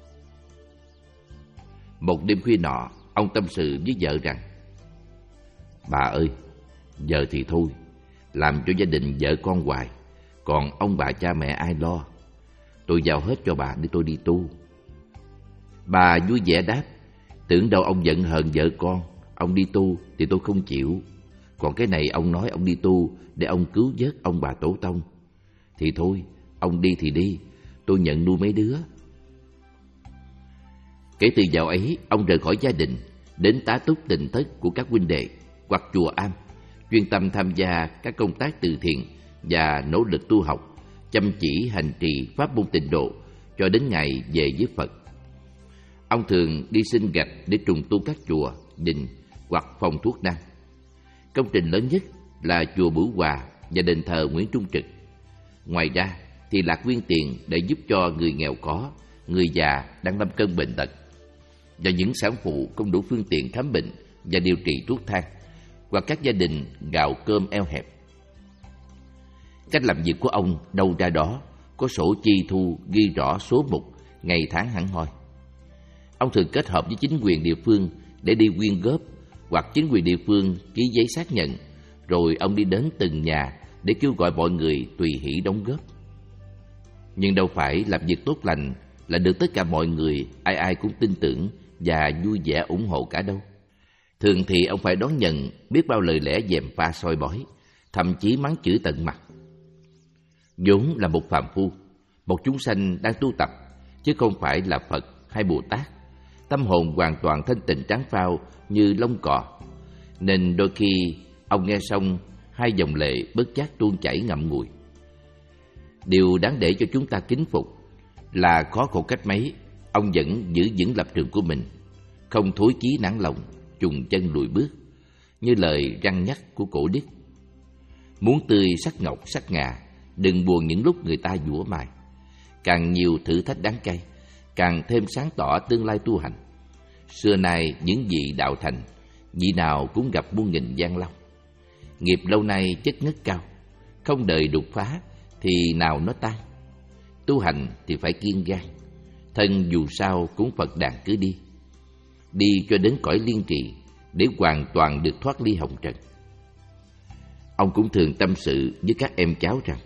Một đêm khuya nọ, ông tâm sự với vợ rằng: "Bà ơi, giờ thì thôi, làm cho gia đình vợ con hoài, còn ông bà cha mẹ ai lo? Tôi giao hết cho bà để tôi đi tu." Bà vui vẻ đáp: "Tưởng đâu ông giận hờn vợ con, ông đi tu thì tôi không chịu. Còn cái này ông nói ông đi tu để ông cứu vớt ông bà tổ tông. Thì thôi, ông đi thì đi, tôi nhận nuôi mấy đứa." Kể từ dạo ấy, ông rời khỏi gia đình, đến tá túc tình thất của các huynh đệ hoặc chùa am, chuyên tâm tham gia các công tác từ thiện và nỗ lực tu học, chăm chỉ hành trì pháp môn tịnh độ cho đến ngày về với Phật. Ông thường đi xin gạch để trùng tu các chùa, đình hoặc phòng thuốc nam. Công trình lớn nhất là chùa Bửu Hòa và đền thờ Nguyễn Trung Trực. Ngoài ra thì lạc quyên tiền để giúp cho người nghèo khó, người già đang lâm cơn bệnh tật, và những sản phụ không đủ phương tiện khám bệnh và điều trị thuốc thang, hoặc các gia đình gạo cơm eo hẹp. Cách làm việc của ông đâu ra đó, có sổ chi thu ghi rõ số mục, ngày tháng hẳn hoi. Ông thường kết hợp với chính quyền địa phương để đi quyên góp, hoặc chính quyền địa phương ký giấy xác nhận, rồi ông đi đến từng nhà để kêu gọi mọi người tùy hỷ đóng góp. Nhưng đâu phải làm việc tốt lành là được tất cả mọi người ai ai cũng tin tưởng và vui vẻ ủng hộ cả đâu. Thường thì ông phải đón nhận biết bao lời lẽ gièm pha soi bói, thậm chí mắng chửi tận mặt. vốn là một phàm phu, một chúng sanh đang tu tập, chứ không phải là Phật hay Bồ Tát. Tâm hồn hoàn toàn thanh tịnh trắng phao như lông cò, nên đôi khi ông nghe xong hai dòng lệ bất giác tuôn chảy ngậm ngùi. Điều đáng để cho chúng ta kính phục là khó khổ cách mấy, ông vẫn giữ vững lập trường của mình, không thối chí nản lòng, chùng chân lùi bước, như lời răn nhắc của cổ đức. Muốn tươi sắc ngọc sắc ngà, đừng buồn những lúc người ta giũa mài. Càng nhiều thử thách đắng cay, càng thêm sáng tỏ tương lai tu hành. Xưa nay những vị đạo thành, vị nào cũng gặp muôn nghìn gian lao. Nghiệp lâu nay chất ngất cao, không đợi đột phá thì nào nó tan. Tu hành thì phải kiên gan, thân dù sao cũng Phật đàn cứ đi. Đi cho đến cõi liên trì, để hoàn toàn được thoát ly hồng trần. Ông cũng thường tâm sự với các em cháu rằng: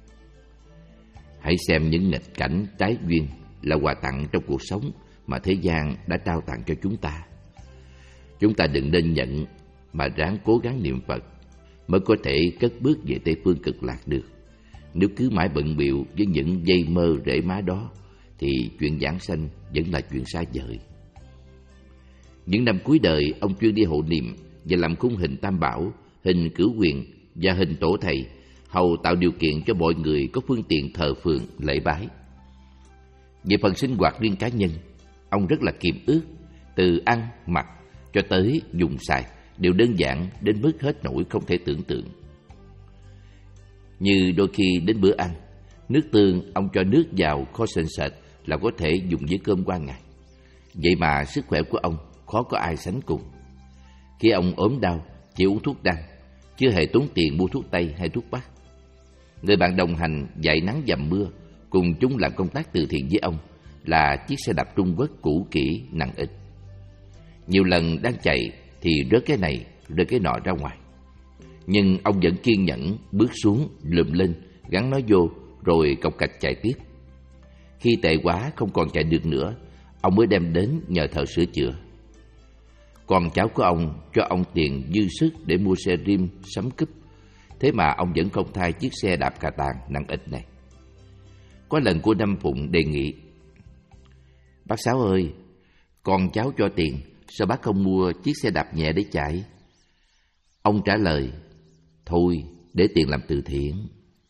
hãy xem những nghịch cảnh trái duyên là quà tặng trong cuộc sống mà thế gian đã trao tặng cho chúng ta. Chúng ta đừng nên nhận, mà ráng cố gắng niệm Phật mới có thể cất bước về Tây Phương Cực Lạc được. Nếu cứ mãi bận bịu với những dây mơ rễ má đó thì chuyện giảng sanh vẫn là chuyện xa vời. Những năm cuối đời, ông chuyên đi hộ niệm và làm khung hình Tam Bảo, hình Cửu Quyền và hình Tổ Thầy, hầu tạo điều kiện cho mọi người có phương tiện thờ phượng lễ bái. Về phần sinh hoạt riêng cá nhân, ông rất là kiệm ước, từ ăn, mặc cho tới dùng xài đều đơn giản đến mức hết nỗi không thể tưởng tượng. Như đôi khi đến bữa ăn, nước tương ông cho nước vào kho sền sệt là có thể dùng với cơm qua ngày. Vậy mà sức khỏe của ông khó có ai sánh cùng. Khi ông ốm đau, chỉ uống thuốc đăng, chưa hề tốn tiền mua thuốc tây hay thuốc bắc. Người bạn đồng hành dậy nắng dầm mưa, cùng chung làm công tác từ thiện với ông là chiếc xe đạp Trung Quốc cũ kỹ nặng ít. Nhiều lần đang chạy thì rớt cái này, rớt cái nọ ra ngoài. Nhưng ông vẫn kiên nhẫn bước xuống, lùm lên, gắn nó vô, rồi cộc cạch chạy tiếp. Khi tệ quá không còn chạy được nữa, ông mới đem đến nhờ thợ sửa chữa. Con cháu của ông cho ông tiền dư sức để mua xe rim sắm cúp, thế mà ông vẫn không thay chiếc xe đạp cà tàng nặng ịch này. Có lần cô Năm Phụng đề nghị: "Bác Sáu ơi, con cháu cho tiền, sao bác không mua chiếc xe đạp nhẹ để chạy?" Ông trả lời: "Thôi, để tiền làm từ thiện."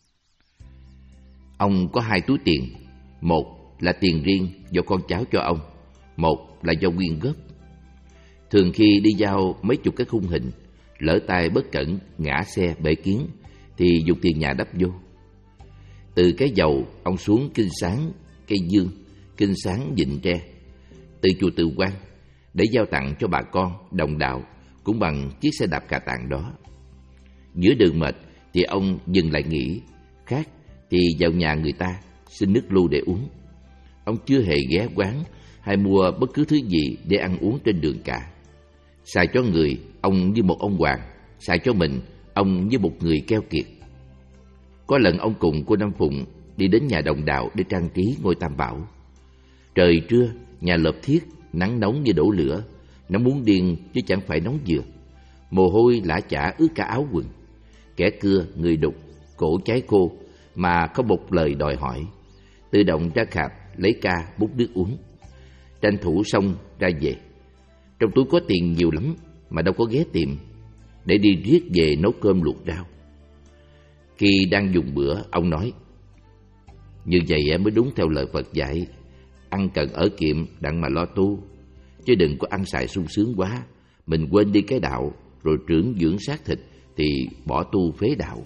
Ông có hai túi tiền, một là tiền riêng do con cháu cho ông, một là do quyên góp. Thường khi đi giao mấy chục cái khung hình, lỡ tay bất cẩn ngã xe bể kiến thì dùng tiền nhà đắp vô. Từ cái dầu ông xuống Kinh Sáng, Cây Dương, Kinh Sáng, Vịnh Tre, từ chùa Từ Quan để giao tặng cho bà con đồng đạo cũng bằng chiếc xe đạp cà tàng đó. Giữa đường mệt thì ông dừng lại nghỉ, khát thì vào nhà người ta xin nước lu để uống. Ông chưa hề ghé quán hay mua bất cứ thứ gì để ăn uống trên đường cả. Xài cho người, ông như một ông hoàng; xài cho mình, ông như một người keo kiệt. Có lần ông cùng cô Năm Phụng đi đến nhà đồng đạo để trang trí ngôi Tam Bảo. Trời trưa, nhà lợp thiết, nắng nóng như đổ lửa, nó muốn điên chứ chẳng phải nóng dừa. Mồ hôi lã chả ướt cả áo quần. Kẻ cưa, người đục, cổ cháy khô mà không một lời đòi hỏi. Tự động ra khạp lấy ca múc nước uống, tranh thủ xong ra về. Trong túi có tiền nhiều lắm mà đâu có ghé tìm, để đi riết về nấu cơm luộc rau. Khi đang dùng bữa, ông nói: "Như vậy mới đúng theo lời Phật dạy, ăn cần ở kiệm đặng mà lo tu, chứ đừng có ăn xài sung sướng quá, mình quên đi cái đạo, rồi trưởng dưỡng xác thịt thì bỏ tu phế đạo."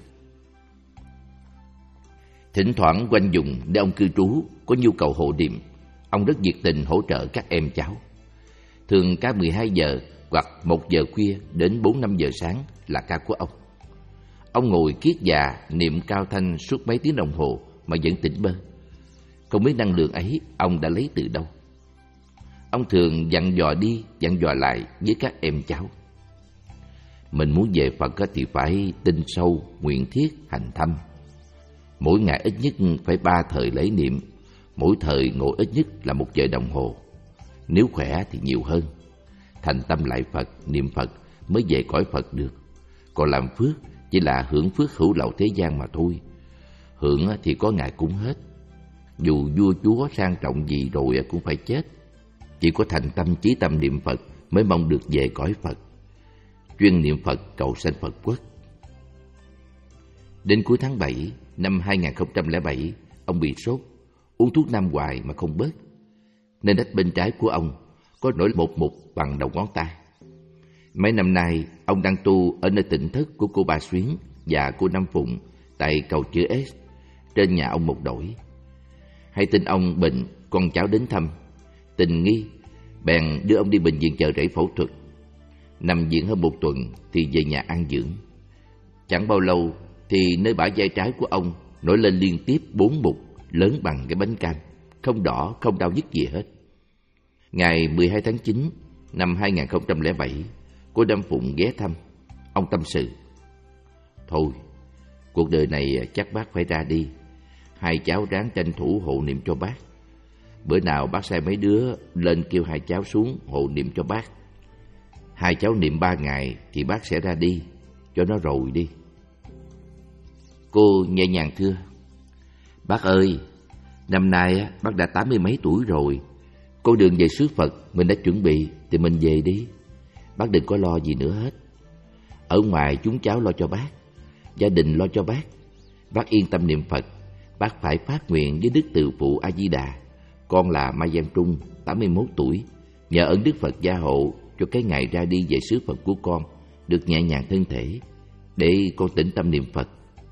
Thỉnh thoảng quanh vùng để ông cư trú có nhu cầu hộ niệm, ông rất nhiệt tình hỗ trợ các em cháu. Thường ca mười hai giờ hoặc một giờ khuya đến bốn năm giờ sáng là ca của ông. Ông ngồi kiết già niệm cao thanh suốt mấy tiếng đồng hồ mà vẫn tỉnh bơ. Không biết năng lượng ấy ông đã lấy từ đâu. Ông thường dặn dò đi dặn dò lại với các em cháu: mình muốn về Phật thì phải tin sâu, nguyện thiết, hành thâm. Mỗi ngày ít nhất phải ba thời lễ niệm, mỗi thời ngồi ít nhất là một giờ đồng hồ. Nếu khỏe thì nhiều hơn. Thành tâm lại Phật, niệm Phật mới về cõi Phật được. Còn làm phước chỉ là hưởng phước hữu lậu thế gian mà thôi. Hưởng thì có ngày cũng hết. Dù vua chúa sang trọng gì rồi cũng phải chết. Chỉ có thành tâm chí tâm niệm Phật mới mong được về cõi Phật. Chuyên niệm Phật cầu sanh Phật quốc. Đến cuối tháng bảy năm hai nghìn không trăm lẻ bảy, ông bị sốt, uống thuốc nam hoài mà không bớt, nên đách bên trái của ông có nổi một mụn bằng đầu ngón tay. Mấy năm nay, ông đang tu ở nơi tịnh thất của cô Ba Xuyến và cô Năm Phụng tại cầu chữ S, trên nhà ông một đổi. Hay tin ông bệnh, con cháu đến thăm, tình nghi, bèn đưa ông đi bệnh viện Chợ Rẫy phẫu thuật. Nằm viện hơn một tuần thì về nhà an dưỡng. Chẳng bao lâu thì nơi bả vai trái của ông nổi lên liên tiếp bốn mụn lớn bằng cái bánh cam, không đỏ, không đau nhức gì hết. Ngày mười hai tháng chín năm hai nghìn không trăm lẻ bảy, cô Năm Phụng ghé thăm. Ông tâm sự: thôi, cuộc đời này chắc bác phải ra đi. Hai cháu ráng tranh thủ hộ niệm cho bác. Bữa nào bác sai mấy đứa lên kêu hai cháu xuống hộ niệm cho bác. Hai cháu niệm ba ngày thì bác sẽ ra đi, cho nó rồi đi. Cô nhẹ nhàng thưa: bác ơi, năm nay bác đã tám mươi mấy tuổi rồi. Con đường về xứ Phật mình đã chuẩn bị thì mình về đi. Bác đừng có lo gì nữa hết. Ở ngoài chúng cháu lo cho bác, gia đình lo cho bác. Bác yên tâm niệm Phật. Bác phải phát nguyện với Đức Từ Phụ A Di Đà: con là Mai Văn Trung, tám mươi mốt tuổi, nhờ ơn Đức Phật gia hộ cho cái ngày ra đi về xứ Phật của con được nhẹ nhàng thân thể, để con tĩnh tâm niệm Phật.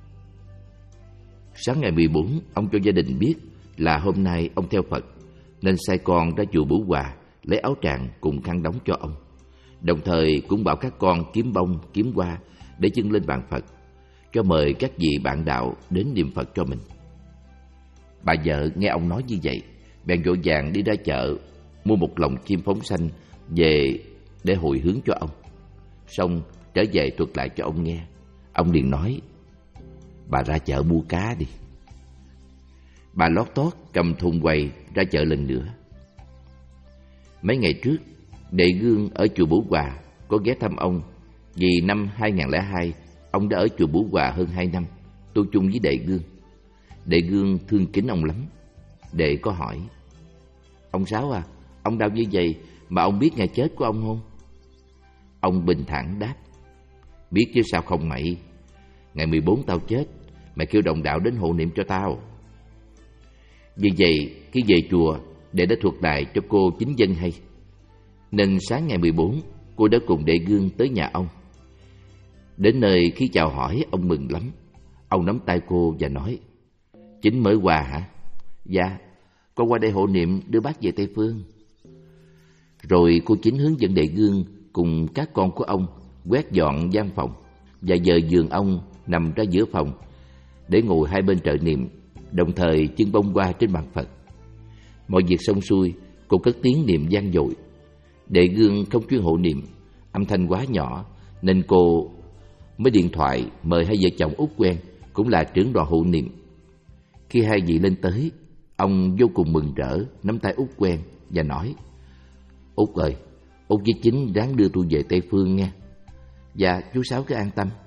Sáng ngày mười bốn, ông cho gia đình biết là hôm nay ông theo Phật, nên sai con ra chùa Bửu Hòa lấy áo tràng cùng khăn đóng cho ông. Đồng thời cũng bảo các con kiếm bông, kiếm hoa để dâng lên bàn Phật, cho mời các vị bạn đạo đến niệm Phật cho mình. Bà vợ nghe ông nói như vậy, bèn vội vàng đi ra chợ mua một lồng chim phóng xanh về để hồi hướng cho ông. Xong trở về thuật lại cho ông nghe. Ông liền nói: bà ra chợ mua cá đi. Bà lót tót cầm thùng quầy ra chợ lần nữa. Mấy ngày trước, Đệ Gương ở chùa Bửu Hòa có ghé thăm ông, vì năm hai không không hai ông đã ở chùa Bửu Hòa hơn hai năm, tu chung với Đệ Gương. Đệ Gương thương kính ông lắm. Đệ có hỏi: ông Sáu à, ông đau như vậy mà ông biết ngày chết của ông không? Ông bình thản đáp: biết chứ sao không mày. Ngày mười bốn tao chết, mày kêu đồng đạo đến hộ niệm cho tao. Vì vậy, khi về chùa, Đệ đã thuật lại cho cô Chính Dân hay. Nên sáng ngày mười bốn, cô đã cùng Đệ Gương tới nhà ông. Đến nơi khi chào hỏi, ông mừng lắm. Ông nắm tay cô và nói: Chính mới qua hả? Dạ, con qua đây hộ niệm đưa bác về Tây Phương. Rồi cô Chính hướng dẫn Đệ Gương cùng các con của ông quét dọn gian phòng và dời giường ông nằm ra giữa phòng để ngồi hai bên trợ niệm, đồng thời chân bông hoa trên bàn Phật. Mọi việc xong xuôi, cô cất tiếng niệm vang dội. Đệ Gương không chuyên hộ niệm, âm thanh quá nhỏ, nên cô mới điện thoại mời hai vợ chồng Út Quen, cũng là trưởng đoàn hộ niệm. Khi hai vị lên tới, ông vô cùng mừng rỡ, nắm tay Út Quen và nói: Út ơi, Út với Chính ráng đưa tôi về Tây Phương nha. Dạ, chú Sáu cứ an tâm.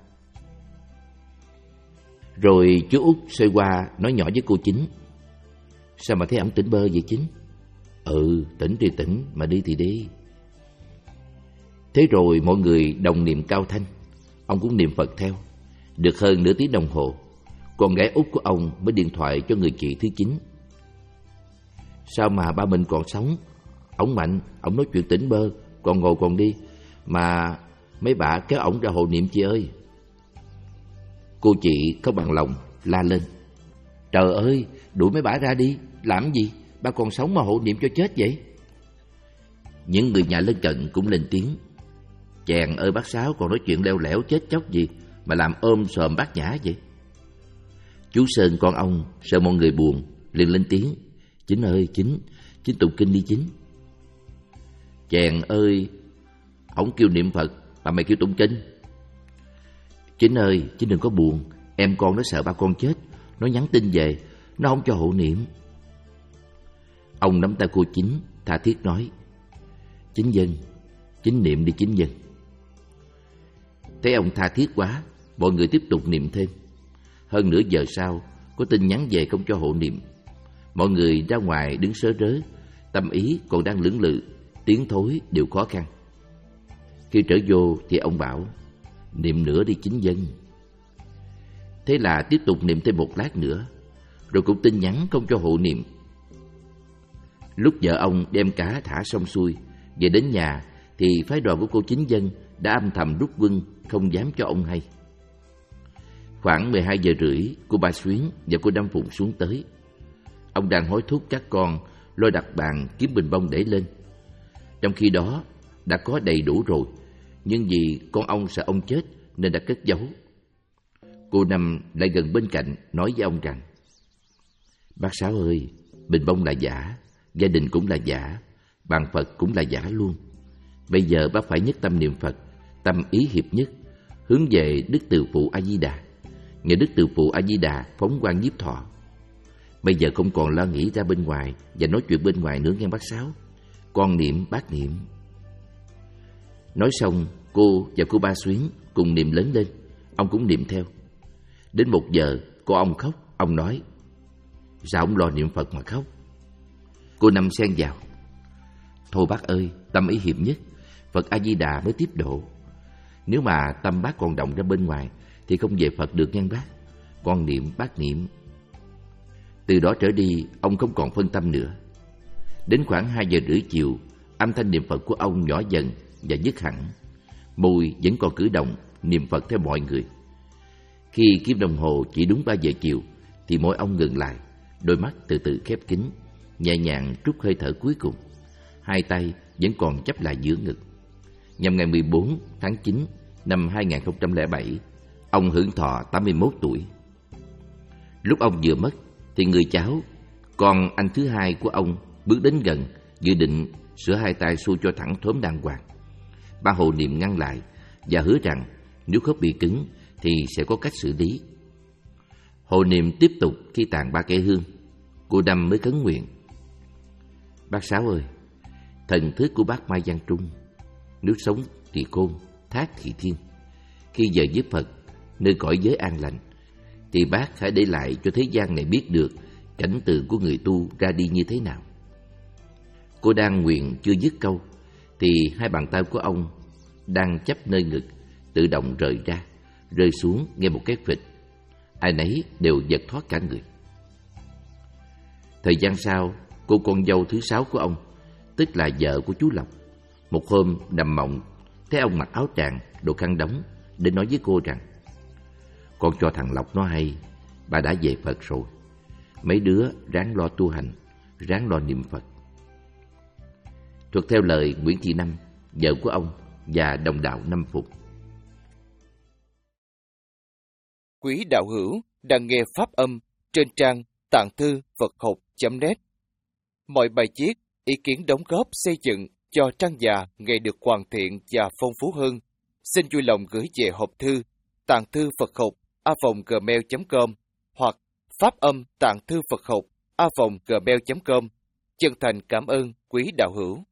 Rồi chú Út xoay qua nói nhỏ với cô Chính: sao mà thấy ổng tỉnh bơ vậy Chính? Ừ, tỉnh thì tỉnh, mà đi thì đi. Thế rồi mọi người đồng niệm cao thanh. Ông cũng niệm Phật theo. Được hơn nửa tiếng đồng hồ, con gái út của ông mới điện thoại cho người chị thứ chín. Sao mà ba mình còn sống? Ổng mạnh, ổng nói chuyện tỉnh bơ, còn ngồi còn đi, mà mấy bà kéo ổng ra hộ niệm chị ơi. Cô chị không bằng lòng la lên: trời ơi, đuổi mấy bà ra đi, làm gì? Ba còn sống mà hộ niệm cho chết vậy? Những người nhà lân cận cũng lên tiếng: chàng ơi bác Sáu, còn nói chuyện leo lẻo chết chóc gì mà làm ôm sòm bát nhã vậy? Chú Sơn con ông sợ mọi người buồn, liền lên tiếng: Chính ơi, Chính, Chính tụng kinh đi Chính. Chàng ơi, ổng kêu niệm Phật mà mày kêu tụng kinh. Chính ơi, Chính đừng có buồn, em con nó sợ ba con chết, nó nhắn tin về, nó không cho hộ niệm. Ông nắm tay cô Chính, tha thiết nói: Chính Dân, Chính niệm đi Chính Dân. Thấy ông tha thiết quá, mọi người tiếp tục niệm thêm. Hơn nửa giờ sau, có tin nhắn về không cho hộ niệm. Mọi người ra ngoài đứng sớ rớ, tâm ý còn đang lưỡng lự, tiến thối đều khó khăn. Khi trở vô thì ông bảo: niệm nữa đi Chính Dân. Thế là tiếp tục niệm thêm một lát nữa, rồi cũng tin nhắn không cho hộ niệm. Lúc vợ ông đem cá thả xong xuôi, về đến nhà thì phái đoàn của cô Chính Dân đã âm thầm rút quân, không dám cho ông hay. Khoảng mười hai giờ rưỡi, cô Ba Xuyến và cô Năm Phụng xuống tới. Ông đang hối thúc các con lôi đặt bàn kiếm bình bông để lên. Trong khi đó đã có đầy đủ rồi, nhưng vì con ông sợ ông chết nên đã cất giấu. Cô Năm lại gần bên cạnh nói với ông rằng: bác Sáu ơi, bình bông là giả, gia đình cũng là giả, bàn Phật cũng là giả luôn. Bây giờ bác phải nhất tâm niệm Phật, tâm ý hiệp nhất, hướng về Đức Từ Phụ A Di Đà, nhờ Đức Từ Phụ A Di Đà phóng quang nhiếp thọ. Bây giờ không còn lo nghĩ ra bên ngoài và nói chuyện bên ngoài nữa nghe bác Sáu. Con niệm, bác niệm. Nói xong, cô và cô Ba Xuyến cùng niệm lớn lên. Ông cũng niệm theo. Đến một giờ, cô ông khóc. Ông nói: sao ông lo niệm Phật mà khóc? Cô Năm xen vào: thôi bác ơi, tâm ý hiệp nhất, Phật A Di Đà mới tiếp độ. Nếu mà tâm bác còn động ra bên ngoài thì không về Phật được nha bác. Con niệm, bác niệm. Từ đó trở đi, ông không còn phân tâm nữa. Đến khoảng hai giờ rưỡi chiều, âm thanh niệm Phật của ông nhỏ dần và dứt hẳn. Môi vẫn còn cử động niệm Phật theo mọi người. Khi kim đồng hồ chỉ đúng ba giờ chiều thì môi ông ngừng lại, đôi mắt từ từ khép kín, nhẹ nhàng trút hơi thở cuối cùng. Hai tay vẫn còn chắp lại giữa ngực. Nhằm ngày mười bốn tháng chín năm hai nghìn không trăm lẻ bảy, ông hưởng thọ tám mươi mốt tuổi. Lúc ông vừa mất thì người cháu, con anh thứ hai của ông, bước đến gần, dự định sửa hai tay xuôi cho thẳng thớm đàng hoàng. Ba hộ niệm ngăn lại và hứa rằng nếu khớp bị cứng thì sẽ có cách xử lý. Hộ niệm tiếp tục khi tàn ba cây hương. Cô Năm mới khấn nguyện: Bác Sáu ơi, thần thức của bác Mai Văn Trung, nước sống thì khôn, thác thì thiên. Khi về với Phật, nơi cõi giới an lành, thì bác hãy để lại cho thế gian này biết được cảnh tượng của người tu ra đi như thế nào. Cô đang nguyện chưa dứt câu, thì hai bàn tay của ông đang chấp nơi ngực tự động rời ra, rơi xuống nghe một cái phịch. Ai nấy đều giật thoát cả người. Thời gian sau, cô con dâu thứ sáu của ông, tức là vợ của chú Lộc, một hôm nằm mộng thấy ông mặc áo tràng, đồ khăn đóng, để nói với cô rằng: Con cho thằng Lộc nó hay, bà đã về Phật rồi. Mấy đứa ráng lo tu hành, ráng lo niệm Phật. Thuật theo lời Nguyễn Thị Năm, vợ của ông và đồng đạo Năm Phục. Quý đạo hữu đang nghe pháp âm trên trang tạng thư Phật học chấm net. Mọi bài viết, ý kiến đóng góp xây dựng cho trang già ngày được hoàn thiện và phong phú hơn, xin vui lòng gửi về hộp thư tạng thư Phật học a vòng gmail chấm com hoặc pháp âm tạng thư Phật học a vòng gmail chấm com. Chân thành cảm ơn quý đạo hữu.